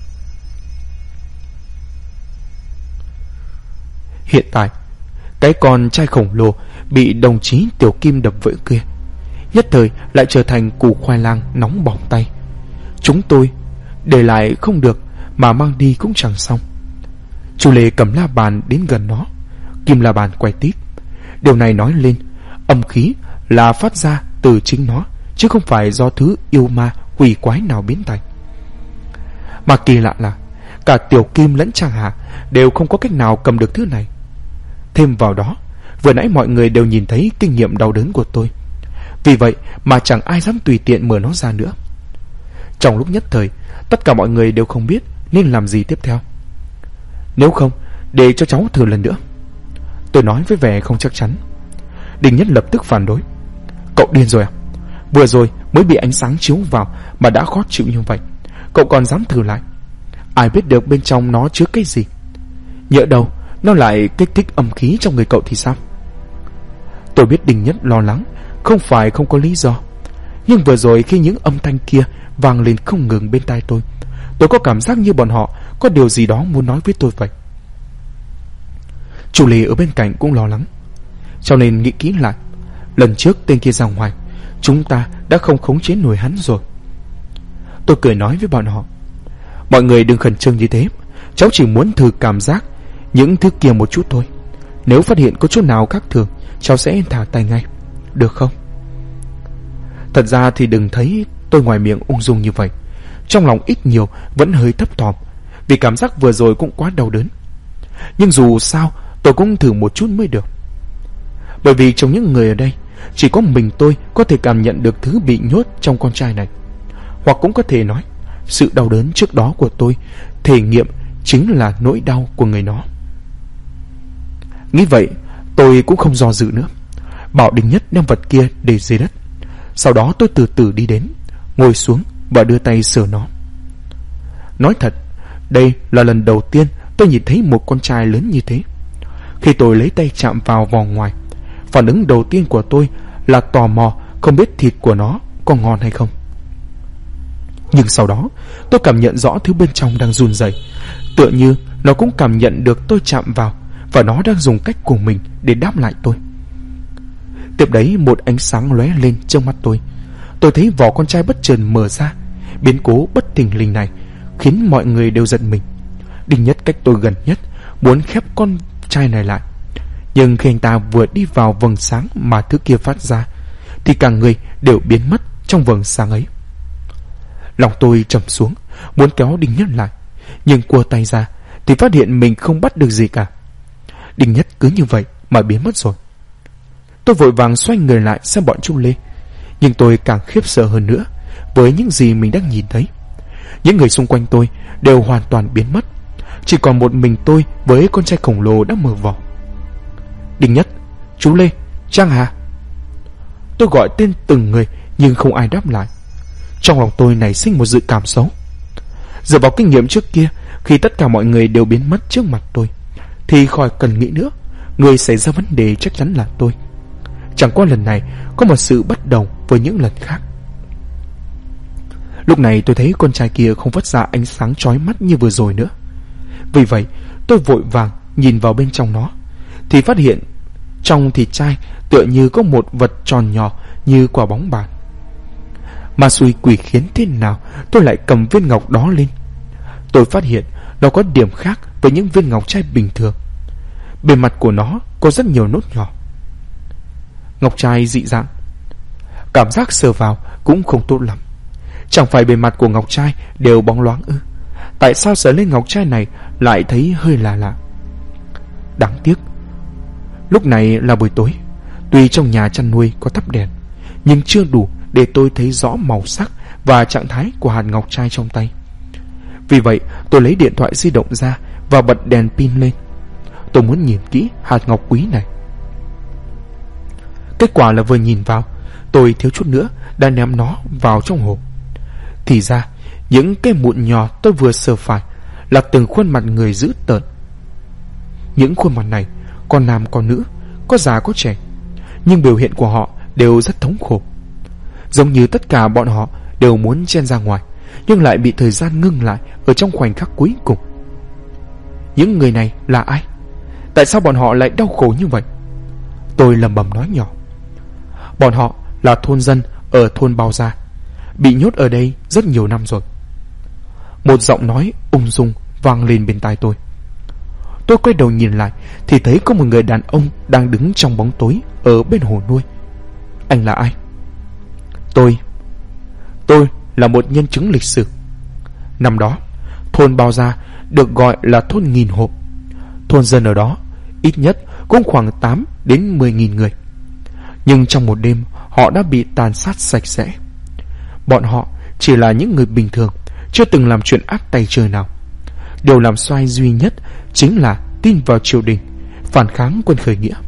Hiện tại cái con trai khổng lồ bị đồng chí Tiểu Kim đập vỡ kia nhất thời lại trở thành củ khoai lang nóng bỏng tay. Chúng tôi để lại không được mà mang đi cũng chẳng xong. Chú Lê cầm la bàn đến gần nó, kim la bàn quay tít. Điều này nói lên âm khí là phát ra từ chính nó, chứ không phải do thứ yêu ma quỷ quái nào biến thành. Mà kỳ lạ là cả Tiểu Kim lẫn Trang Hà đều không có cách nào cầm được thứ này. Thêm vào đó, vừa nãy mọi người đều nhìn thấy kinh nghiệm đau đớn của tôi, vì vậy mà chẳng ai dám tùy tiện mở nó ra nữa. Trong lúc nhất thời, tất cả mọi người đều không biết nên làm gì tiếp theo. Nếu không, để cho cháu thử lần nữa, tôi nói với vẻ không chắc chắn. Đình Nhất lập tức phản đối. Cậu điên rồi à? Vừa rồi mới bị ánh sáng chiếu vào mà đã khó chịu như vậy, cậu còn dám thử lại? Ai biết được bên trong nó chứa cái gì? Nhỡ đâu nó lại kích thích âm khí trong người cậu thì sao? Tôi biết Đình Nhất lo lắng không phải không có lý do, nhưng vừa rồi khi những âm thanh kia vang lên không ngừng bên tai tôi có cảm giác như bọn họ có điều gì đó muốn nói với tôi vậy. Chủ Lê ở bên cạnh cũng lo lắng, cho nên nghĩ kỹ lại. Lần trước tên kia ra ngoài, chúng ta đã không khống chế nổi hắn rồi. Tôi cười nói với bọn họ, mọi người đừng khẩn trương như thế, cháu chỉ muốn thử cảm giác những thứ kia một chút thôi. Nếu phát hiện có chỗ nào khác thường, cháu sẽ thả tay ngay, được không? Thật ra thì đừng thấy tôi ngoài miệng ung dung như vậy, trong lòng ít nhiều vẫn hơi thấp thỏm, vì cảm giác vừa rồi cũng quá đau đớn. Nhưng dù sao tôi cũng thử một chút mới được. Bởi vì trong những người ở đây, chỉ có mình tôi có thể cảm nhận được thứ bị nhốt trong con trai này. Hoặc cũng có thể nói, sự đau đớn trước đó của tôi thể nghiệm chính là nỗi đau của người nó. Nghĩ vậy, tôi cũng không do dự nữa, bảo Đình Nhất đem vật kia để dưới đất. Sau đó tôi từ từ đi đến, ngồi xuống và đưa tay sờ nó. Nói thật, đây là lần đầu tiên tôi nhìn thấy một con trai lớn như thế. Khi tôi lấy tay chạm vào vòng ngoài, phản ứng đầu tiên của tôi là tò mò không biết thịt của nó có ngon hay không. Nhưng sau đó tôi cảm nhận rõ thứ bên trong đang run rẩy, tựa như nó cũng cảm nhận được tôi chạm vào, và nó đang dùng cách của mình để đáp lại tôi. Tiếp đấy một ánh sáng lóe lên trước mắt tôi. Tôi thấy vỏ con trai bất chợt mở ra. Biến cố bất thình lình này khiến mọi người đều giật mình. Đình Nhất cách tôi gần nhất muốn khép con trai này lại, nhưng khi anh ta vừa đi vào vầng sáng mà thứ kia phát ra, thì cả người đều biến mất trong vầng sáng ấy. Lòng tôi trầm xuống, muốn kéo Đình Nhất lại, nhưng cua tay ra thì phát hiện mình không bắt được gì cả. Đình Nhất cứ như vậy mà biến mất rồi. Tôi vội vàng xoay người lại xem bọn Chu Lê, nhưng tôi càng khiếp sợ hơn nữa với những gì mình đang nhìn thấy. Những người xung quanh tôi đều hoàn toàn biến mất, chỉ còn một mình tôi với con trai khổng lồ đã mở vỏ. Đình Nhất, chú Lê, Trang Hà. Tôi gọi tên từng người nhưng không ai đáp lại. Trong lòng tôi nảy sinh một dự cảm xấu. Dựa vào kinh nghiệm trước kia, khi tất cả mọi người đều biến mất trước mặt tôi, thì khỏi cần nghĩ nữa, người xảy ra vấn đề chắc chắn là tôi. Chẳng qua lần này có một sự bất đồng với những lần khác. Lúc này tôi thấy con trai kia không phát ra ánh sáng chói mắt như vừa rồi nữa. Vì vậy tôi vội vàng nhìn vào bên trong nó, thì phát hiện trong thịt trai tựa như có một vật tròn nhỏ như quả bóng bàn. Mà xui quỷ khiến thế nào tôi lại cầm viên ngọc đó lên. Tôi phát hiện nó có điểm khác với những viên ngọc trai bình thường. Bề mặt của nó có rất nhiều nốt nhỏ. Ngọc trai dị dạng, cảm giác sờ vào cũng không tốt lắm. Chẳng phải bề mặt của ngọc trai đều bóng loáng ư? Tại sao sờ lên ngọc trai này lại thấy hơi lạ lạ? Đáng tiếc, lúc này là buổi tối. Tuy trong nhà chăn nuôi có thắp đèn, nhưng chưa đủ để tôi thấy rõ màu sắc và trạng thái của hạt ngọc trai trong tay. Vì vậy tôi lấy điện thoại di động ra và bật đèn pin lên. Tôi muốn nhìn kỹ hạt ngọc quý này. Kết quả là vừa nhìn vào, tôi thiếu chút nữa đã ném nó vào trong hộp. Thì ra những cái mụn nhỏ tôi vừa sờ phải là từng khuôn mặt người dữ tợn. Những khuôn mặt này có nam có nữ, có già có trẻ, nhưng biểu hiện của họ đều rất thống khổ. Giống như tất cả bọn họ đều muốn chen ra ngoài, nhưng lại bị thời gian ngưng lại ở trong khoảnh khắc cuối cùng. Những người này là ai? Tại sao bọn họ lại đau khổ như vậy? Tôi lẩm bẩm nói nhỏ. Bọn họ là thôn dân ở thôn Bao Gia, bị nhốt ở đây rất nhiều năm rồi. Một giọng nói ung dung vang lên bên tai tôi. Tôi quay đầu nhìn lại thì thấy có một người đàn ông đang đứng trong bóng tối ở bên hồ nuôi. Anh là ai? Tôi là một nhân chứng lịch sử. Năm đó, thôn Bao Gia được gọi là thôn nghìn hộp. Thôn dân ở đó ít nhất cũng khoảng 8 đến 10.000 người. Nhưng trong một đêm họ đã bị tàn sát sạch sẽ. Bọn họ chỉ là những người bình thường, chưa từng làm chuyện ác tay trời nào. Điều làm xoay duy nhất chính là tin vào triều đình, phản kháng quân khởi nghĩa.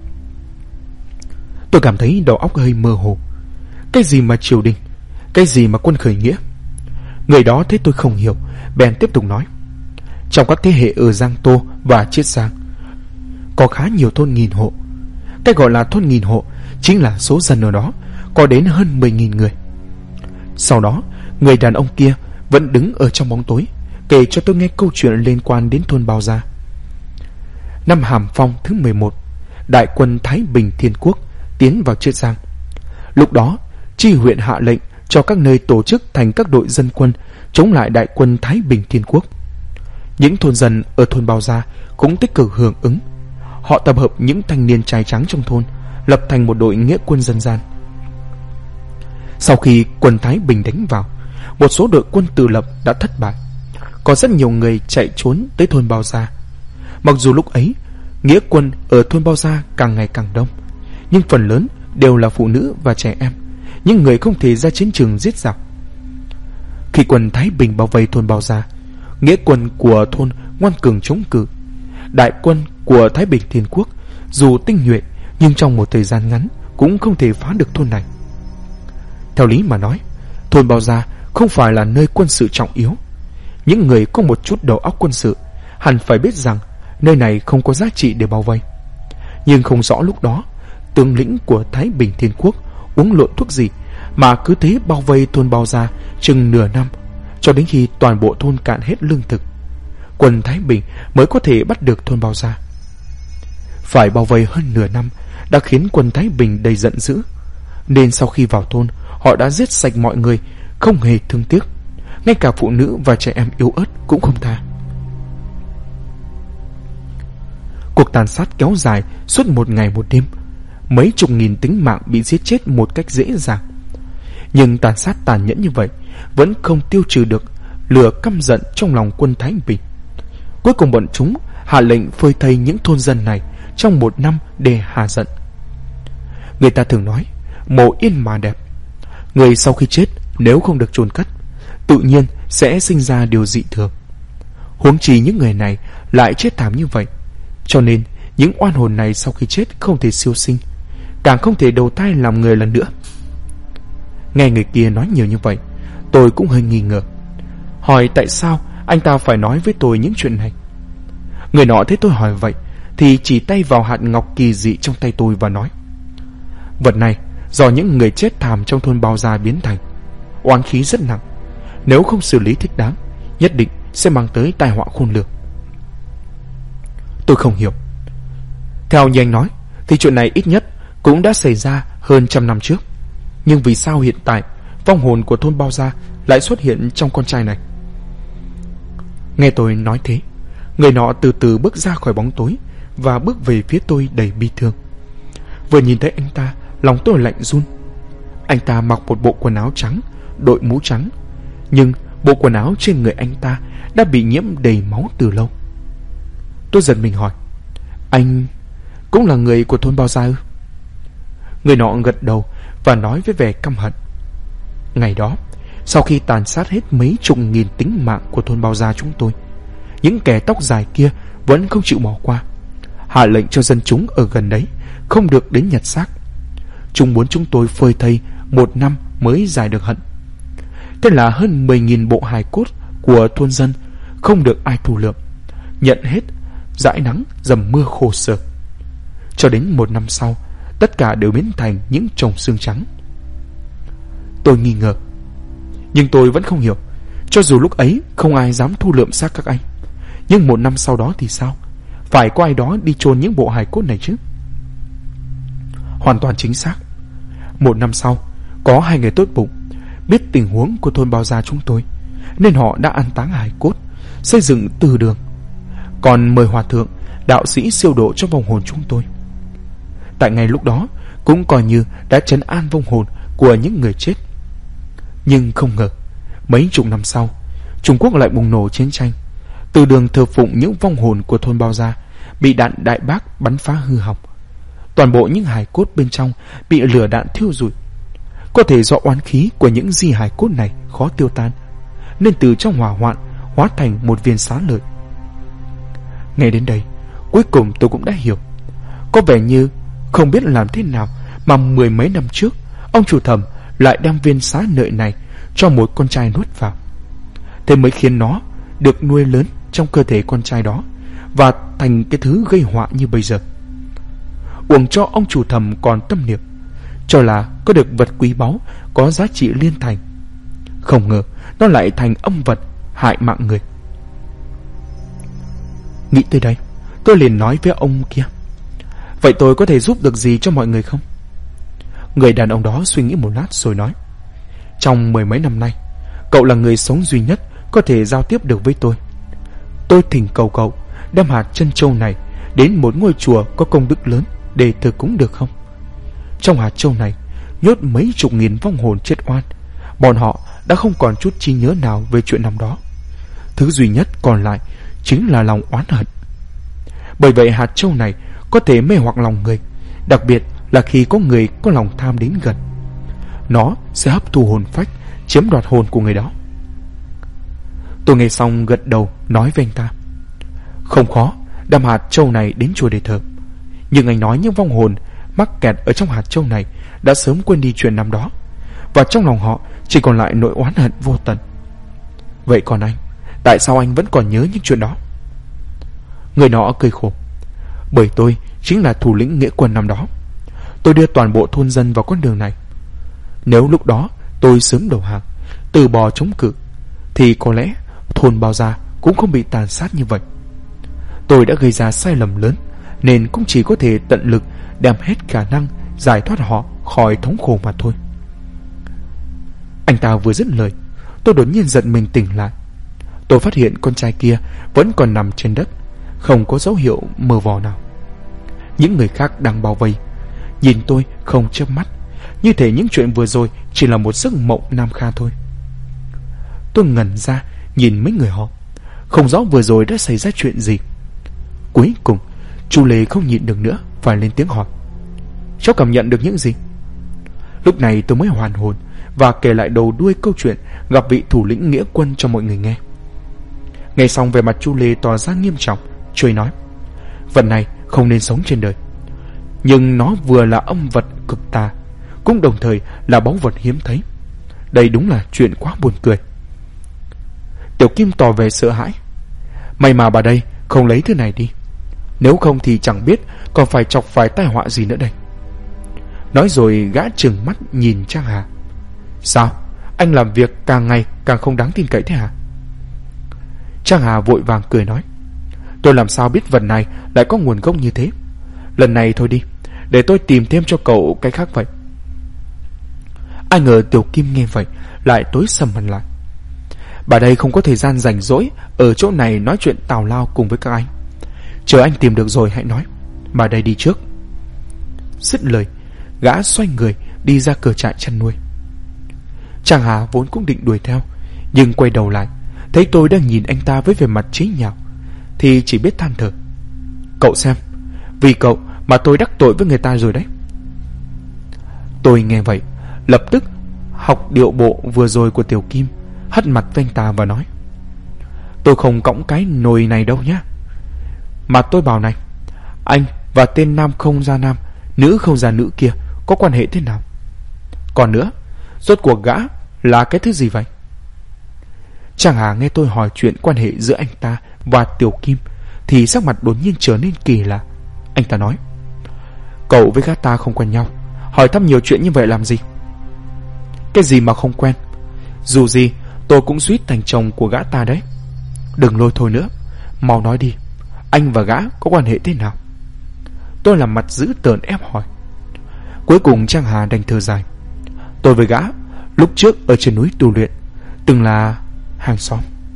Tôi cảm thấy đầu óc hơi mơ hồ. Cái gì mà triều đình, cái gì mà quân khởi nghĩa? Người đó thấy tôi không hiểu, bèn tiếp tục nói. Trong các thế hệ ở Giang Tô và Chiết Giang có khá nhiều thôn nghìn hộ. Cái gọi là thôn nghìn hộ chính là số dân ở đó có đến hơn 10.000 người. Sau đó, người đàn ông kia vẫn đứng ở trong bóng tối, kể cho tôi nghe câu chuyện liên quan đến thôn Bao Gia. Năm Hàm Phong thứ 11, đại quân Thái Bình Thiên Quốc tiến vào Chiết Giang. Lúc đó, chi huyện hạ lệnh cho các nơi tổ chức thành các đội dân quân chống lại đại quân Thái Bình Thiên Quốc. Những thôn dân ở thôn Bao Gia cũng tích cực hưởng ứng. Họ tập hợp những thanh niên trai trắng trong thôn, lập thành một đội nghĩa quân dân gian. Sau khi quân Thái Bình đánh vào, một số đội quân tự lập đã thất bại. Có rất nhiều người chạy trốn tới thôn Bao Gia. Mặc dù lúc ấy, nghĩa quân ở thôn Bao Gia càng ngày càng đông, nhưng phần lớn đều là phụ nữ và trẻ em, những người không thể ra chiến trường giết giặc. Khi quân Thái Bình bao vây thôn Bao Gia, nghĩa quân của thôn ngoan cường chống cự. Đại quân của Thái Bình Thiên Quốc dù tinh nhuệ nhưng trong một thời gian ngắn cũng không thể phá được thôn này. Theo lý mà nói, thôn Bao Gia không phải là nơi quân sự trọng yếu. Những người có một chút đầu óc quân sự hẳn phải biết rằng nơi này không có giá trị để bao vây. Nhưng không rõ lúc đó tướng lĩnh của Thái Bình Thiên Quốc uống lộn thuốc gì mà cứ thế bao vây thôn Bao Gia chừng nửa năm, cho đến khi toàn bộ thôn cạn hết lương thực, quân Thái Bình mới có thể bắt được thôn Bao Gia. Phải bao vây hơn nửa năm đã khiến quân Thái Bình đầy giận dữ, nên sau khi vào thôn, họ đã giết sạch mọi người, không hề thương tiếc, ngay cả phụ nữ và trẻ em yếu ớt cũng không tha. Cuộc tàn sát kéo dài suốt một ngày một đêm, mấy chục nghìn tính mạng bị giết chết một cách dễ dàng. Nhưng tàn sát tàn nhẫn như vậy vẫn không tiêu trừ được lửa căm giận trong lòng quân Thái Bình. Cuối cùng bọn chúng hạ lệnh phơi thây những thôn dân này trong 1 năm để hạ giận. Người ta thường nói mồ yên mà đẹp. Người sau khi chết nếu không được chôn cất, tự nhiên sẽ sinh ra điều dị thường. Huống chi những người này lại chết thảm như vậy, cho nên những oan hồn này sau khi chết không thể siêu sinh, càng không thể đầu thai làm người lần nữa. Nghe người kia nói nhiều như vậy, tôi cũng hơi nghi ngờ, hỏi tại sao anh ta phải nói với tôi những chuyện này. Người nọ thấy tôi hỏi vậy thì chỉ tay vào hạt ngọc kỳ dị trong tay tôi và nói: vật này do những người chết thảm trong thôn Bao Gia biến thành, oán khí rất nặng, nếu không xử lý thích đáng, nhất định sẽ mang tới tai họa khôn lường. Tôi không hiểu. Theo như anh nói thì chuyện này ít nhất cũng đã xảy ra hơn 100 năm trước, nhưng vì sao hiện tại vong hồn của thôn Bao Gia lại xuất hiện trong con trai này? Nghe tôi nói thế, người nọ từ từ bước ra khỏi bóng tối và bước về phía tôi đầy bi thương. Vừa nhìn thấy anh ta, lòng tôi lạnh run. Anh ta mặc một bộ quần áo trắng, đội mũ trắng, nhưng bộ quần áo trên người anh ta đã bị nhiễm đầy máu từ lâu. Tôi giật mình hỏi: anh cũng là người của thôn Bao Gia ư? Người nọ gật đầu và nói với vẻ căm hận: ngày đó, sau khi tàn sát hết mấy chục nghìn tính mạng của thôn Bao Gia chúng tôi, những kẻ tóc dài kia vẫn không chịu bỏ qua, hạ lệnh cho dân chúng ở gần đấy không được đến nhặt xác. Chúng muốn chúng tôi phơi thây 1 năm mới giải được hận. Thế là hơn 10.000 bộ hài cốt của thôn dân không được ai thu lượm, nhận hết dãi nắng dầm mưa khô sở. Cho đến 1 năm sau, tất cả đều biến thành những chồng xương trắng. Tôi nghi ngờ, nhưng tôi vẫn không hiểu. Cho dù lúc ấy không ai dám thu lượm xác các anh, nhưng 1 năm sau đó thì sao? Phải có ai đó đi chôn những bộ hài cốt này chứ? Hoàn toàn chính xác. 1 năm sau, có 2 người tốt bụng biết tình huống của thôn Bao Gia chúng tôi, nên họ đã an táng hài cốt, xây dựng từ đường, còn mời hòa thượng, đạo sĩ siêu độ cho vong hồn chúng tôi. Tại ngày lúc đó cũng coi như đã trấn an vong hồn của những người chết. Nhưng không ngờ, mấy chục năm sau, Trung Quốc lại bùng nổ chiến tranh. Từ đường thờ phụng những vong hồn của thôn Bao Gia bị đạn đại bác bắn phá hư hỏng. Toàn bộ những hài cốt bên trong bị lửa đạn thiêu rụi. Có thể do oán khí của những di hài cốt này khó tiêu tan, nên từ trong hỏa hoạn hóa thành một viên xá lợi. Nghe đến đây, Cuối cùng tôi cũng đã hiểu. Có vẻ như không biết làm thế nào mà 10 mấy năm trước ông chủ Thẩm lại đem viên xá lợi này cho một con trai nuốt vào. Thế mới khiến nó được nuôi lớn trong cơ thể con trai đó và thành cái thứ gây họa như bây giờ. Uổng cho ông chủ Thẩm còn tâm niệm, cho là có được vật quý báu có giá trị liên thành. Không ngờ nó lại thành âm vật hại mạng người. Nghĩ tới đây, tôi liền nói với ông kia: vậy tôi có thể giúp được gì cho mọi người không? Người đàn ông đó suy nghĩ một lát rồi nói: trong 10 mấy năm nay, cậu là người sống duy nhất có thể giao tiếp được với tôi. Tôi thỉnh cầu cậu đem hạt chân châu này đến một ngôi chùa có công đức lớn để thờ cúng được không? Trong hạt châu này nhốt mấy chục nghìn vong hồn chết oan. Bọn họ đã không còn chút trí nhớ nào về chuyện năm đó. Thứ duy nhất còn lại chính là lòng oán hận. Bởi vậy hạt châu này có thể mê hoặc lòng người, đặc biệt là khi có người có lòng tham đến gần. Nó sẽ hấp thu hồn phách, chiếm đoạt hồn của người đó. Tôi nghe xong gật đầu nói với anh ta: không khó đem hạt châu này đến chùa để thờ. Nhưng anh nói những vong hồn mắc kẹt ở trong hạt châu này đã sớm quên đi chuyện năm đó, và trong lòng họ chỉ còn lại nỗi oán hận vô tận. Vậy còn anh, tại sao anh vẫn còn nhớ những chuyện đó? Người nọ cười khổ: bởi tôi chính là thủ lĩnh nghĩa quân năm đó. Tôi đưa toàn bộ thôn dân vào con đường này. Nếu lúc đó tôi sớm đầu hàng, từ bỏ chống cự, thì có lẽ thôn Bao Gia cũng không bị tàn sát như vậy. Tôi đã gây ra sai lầm lớn, nên cũng chỉ có thể tận lực đem hết khả năng giải thoát họ khỏi thống khổ mà thôi. Anh ta vừa dứt lời, tôi đột nhiên giật mình tỉnh lại. Tôi phát hiện con trai kia vẫn còn nằm trên đất, không có dấu hiệu mờ vò nào. Những người khác đang bao vây, nhìn tôi không chớp mắt, như thể những chuyện vừa rồi chỉ là một giấc mộng nam kha thôi. Tôi ngẩn ra nhìn mấy người họ, không rõ vừa rồi đã xảy ra chuyện gì. Cuối cùng chú Lê không nhịn được nữa, phải lên tiếng hỏi: cháu cảm nhận được những gì? Lúc này tôi mới hoàn hồn và kể lại đầu đuôi câu chuyện gặp vị thủ lĩnh nghĩa quân cho mọi người nghe. Nghe xong, về mặt chú Lê tỏ ra nghiêm trọng, trôi nói: vật này không nên sống trên đời, nhưng nó vừa là âm vật cực tà, cũng đồng thời là báu vật hiếm thấy. Đây đúng là chuyện quá buồn cười. Tiểu Kim tỏ vẻ sợ hãi: may mà bà đây không lấy thứ này đi, nếu không thì chẳng biết còn phải chọc phải tai họa gì nữa đây. Nói rồi gã trừng mắt nhìn Trang Hà: sao, anh làm việc càng ngày càng không đáng tin cậy thế hả? Trang Hà vội vàng cười nói: tôi làm sao biết vật này lại có nguồn gốc như thế. Lần này thôi đi, để tôi tìm thêm cho cậu cái khác vậy. Ai ngờ Tiểu Kim nghe vậy lại tối sầm mặt lại: bà đây không có thời gian rảnh rỗi ở chỗ này nói chuyện tào lao cùng với các anh. Chờ anh tìm được rồi hãy nói, bà đây đi trước. Dứt lời, gã xoay người đi ra cửa trại chăn nuôi. Trang Hà vốn cũng định đuổi theo, nhưng quay đầu lại thấy tôi đang nhìn anh ta với vẻ mặt chế nhạo, thì chỉ biết than thở: cậu xem, vì cậu mà tôi đắc tội với người ta rồi đấy. Tôi nghe vậy lập tức học điệu bộ vừa rồi của Tiểu Kim, hất mặt với anh ta và nói: tôi không cõng cái nồi này đâu nhá. Mà tôi bảo này, anh và tên nam không ra nam, nữ không ra nữ kia có quan hệ thế nào? Còn nữa, rốt cuộc gã là cái thứ gì vậy? Chàng Hà nghe tôi hỏi chuyện quan hệ giữa anh ta và Tiểu Kim thì sắc mặt đột nhiên trở nên kỳ lạ. Anh ta nói: cậu với gã ta không quen nhau, hỏi thăm nhiều chuyện như vậy làm gì? Cái gì mà không quen? Dù gì tôi cũng suýt thành chồng của gã ta đấy. Đừng lôi thôi nữa, mau nói đi, anh và gã có quan hệ thế nào? Tôi làm mặt dữ tợn ép hỏi. Cuối cùng Trang Hà đành thở dài: tôi với gã lúc trước ở trên núi tu luyện, từng là hàng xóm.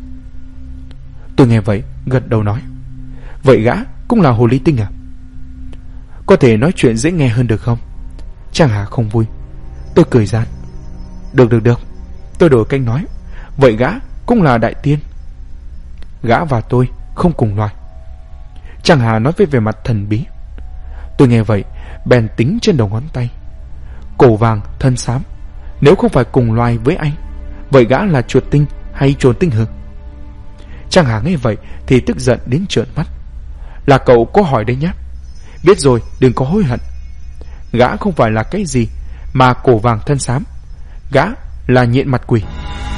Tôi nghe vậy gật đầu nói: vậy gã cũng là hồ ly tinh à? Có thể nói chuyện dễ nghe hơn được không? Trang Hà không vui. Tôi cười gian: được, tôi đổi cách nói, vậy gã cũng là đại tiên. Gã và tôi không cùng loài. Trang Hà nói với vẻ mặt thần bí. Tôi nghe vậy bèn tính trên đầu ngón tay: cổ vàng thân xám, nếu không phải cùng loài với anh, vậy gã là chuột tinh hay chuồn tinh hừ? Trang Hà nghe vậy thì tức giận đến trợn mắt. Là cậu có hỏi đấy nhé. Biết rồi, đừng có hối hận. Gã không phải là cái gì mà cổ vàng thân xám. Gã là nhện mặt quỷ.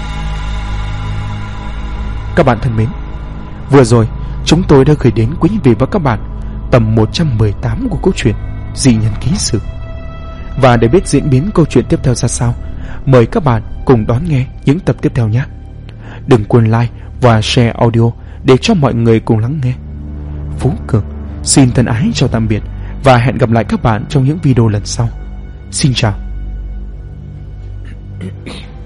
Các bạn thân mến, vừa rồi chúng tôi đã gửi đến quý vị và các bạn tập 118 của câu chuyện Dị Nhân Ký Sự. Và để biết diễn biến câu chuyện tiếp theo ra sao, mời các bạn cùng đón nghe những tập tiếp theo nhé. Đừng quên like và share audio để cho mọi người cùng lắng nghe. Phú Cường xin thân ái chào tạm biệt và hẹn gặp lại các bạn trong những video lần sau. Xin chào.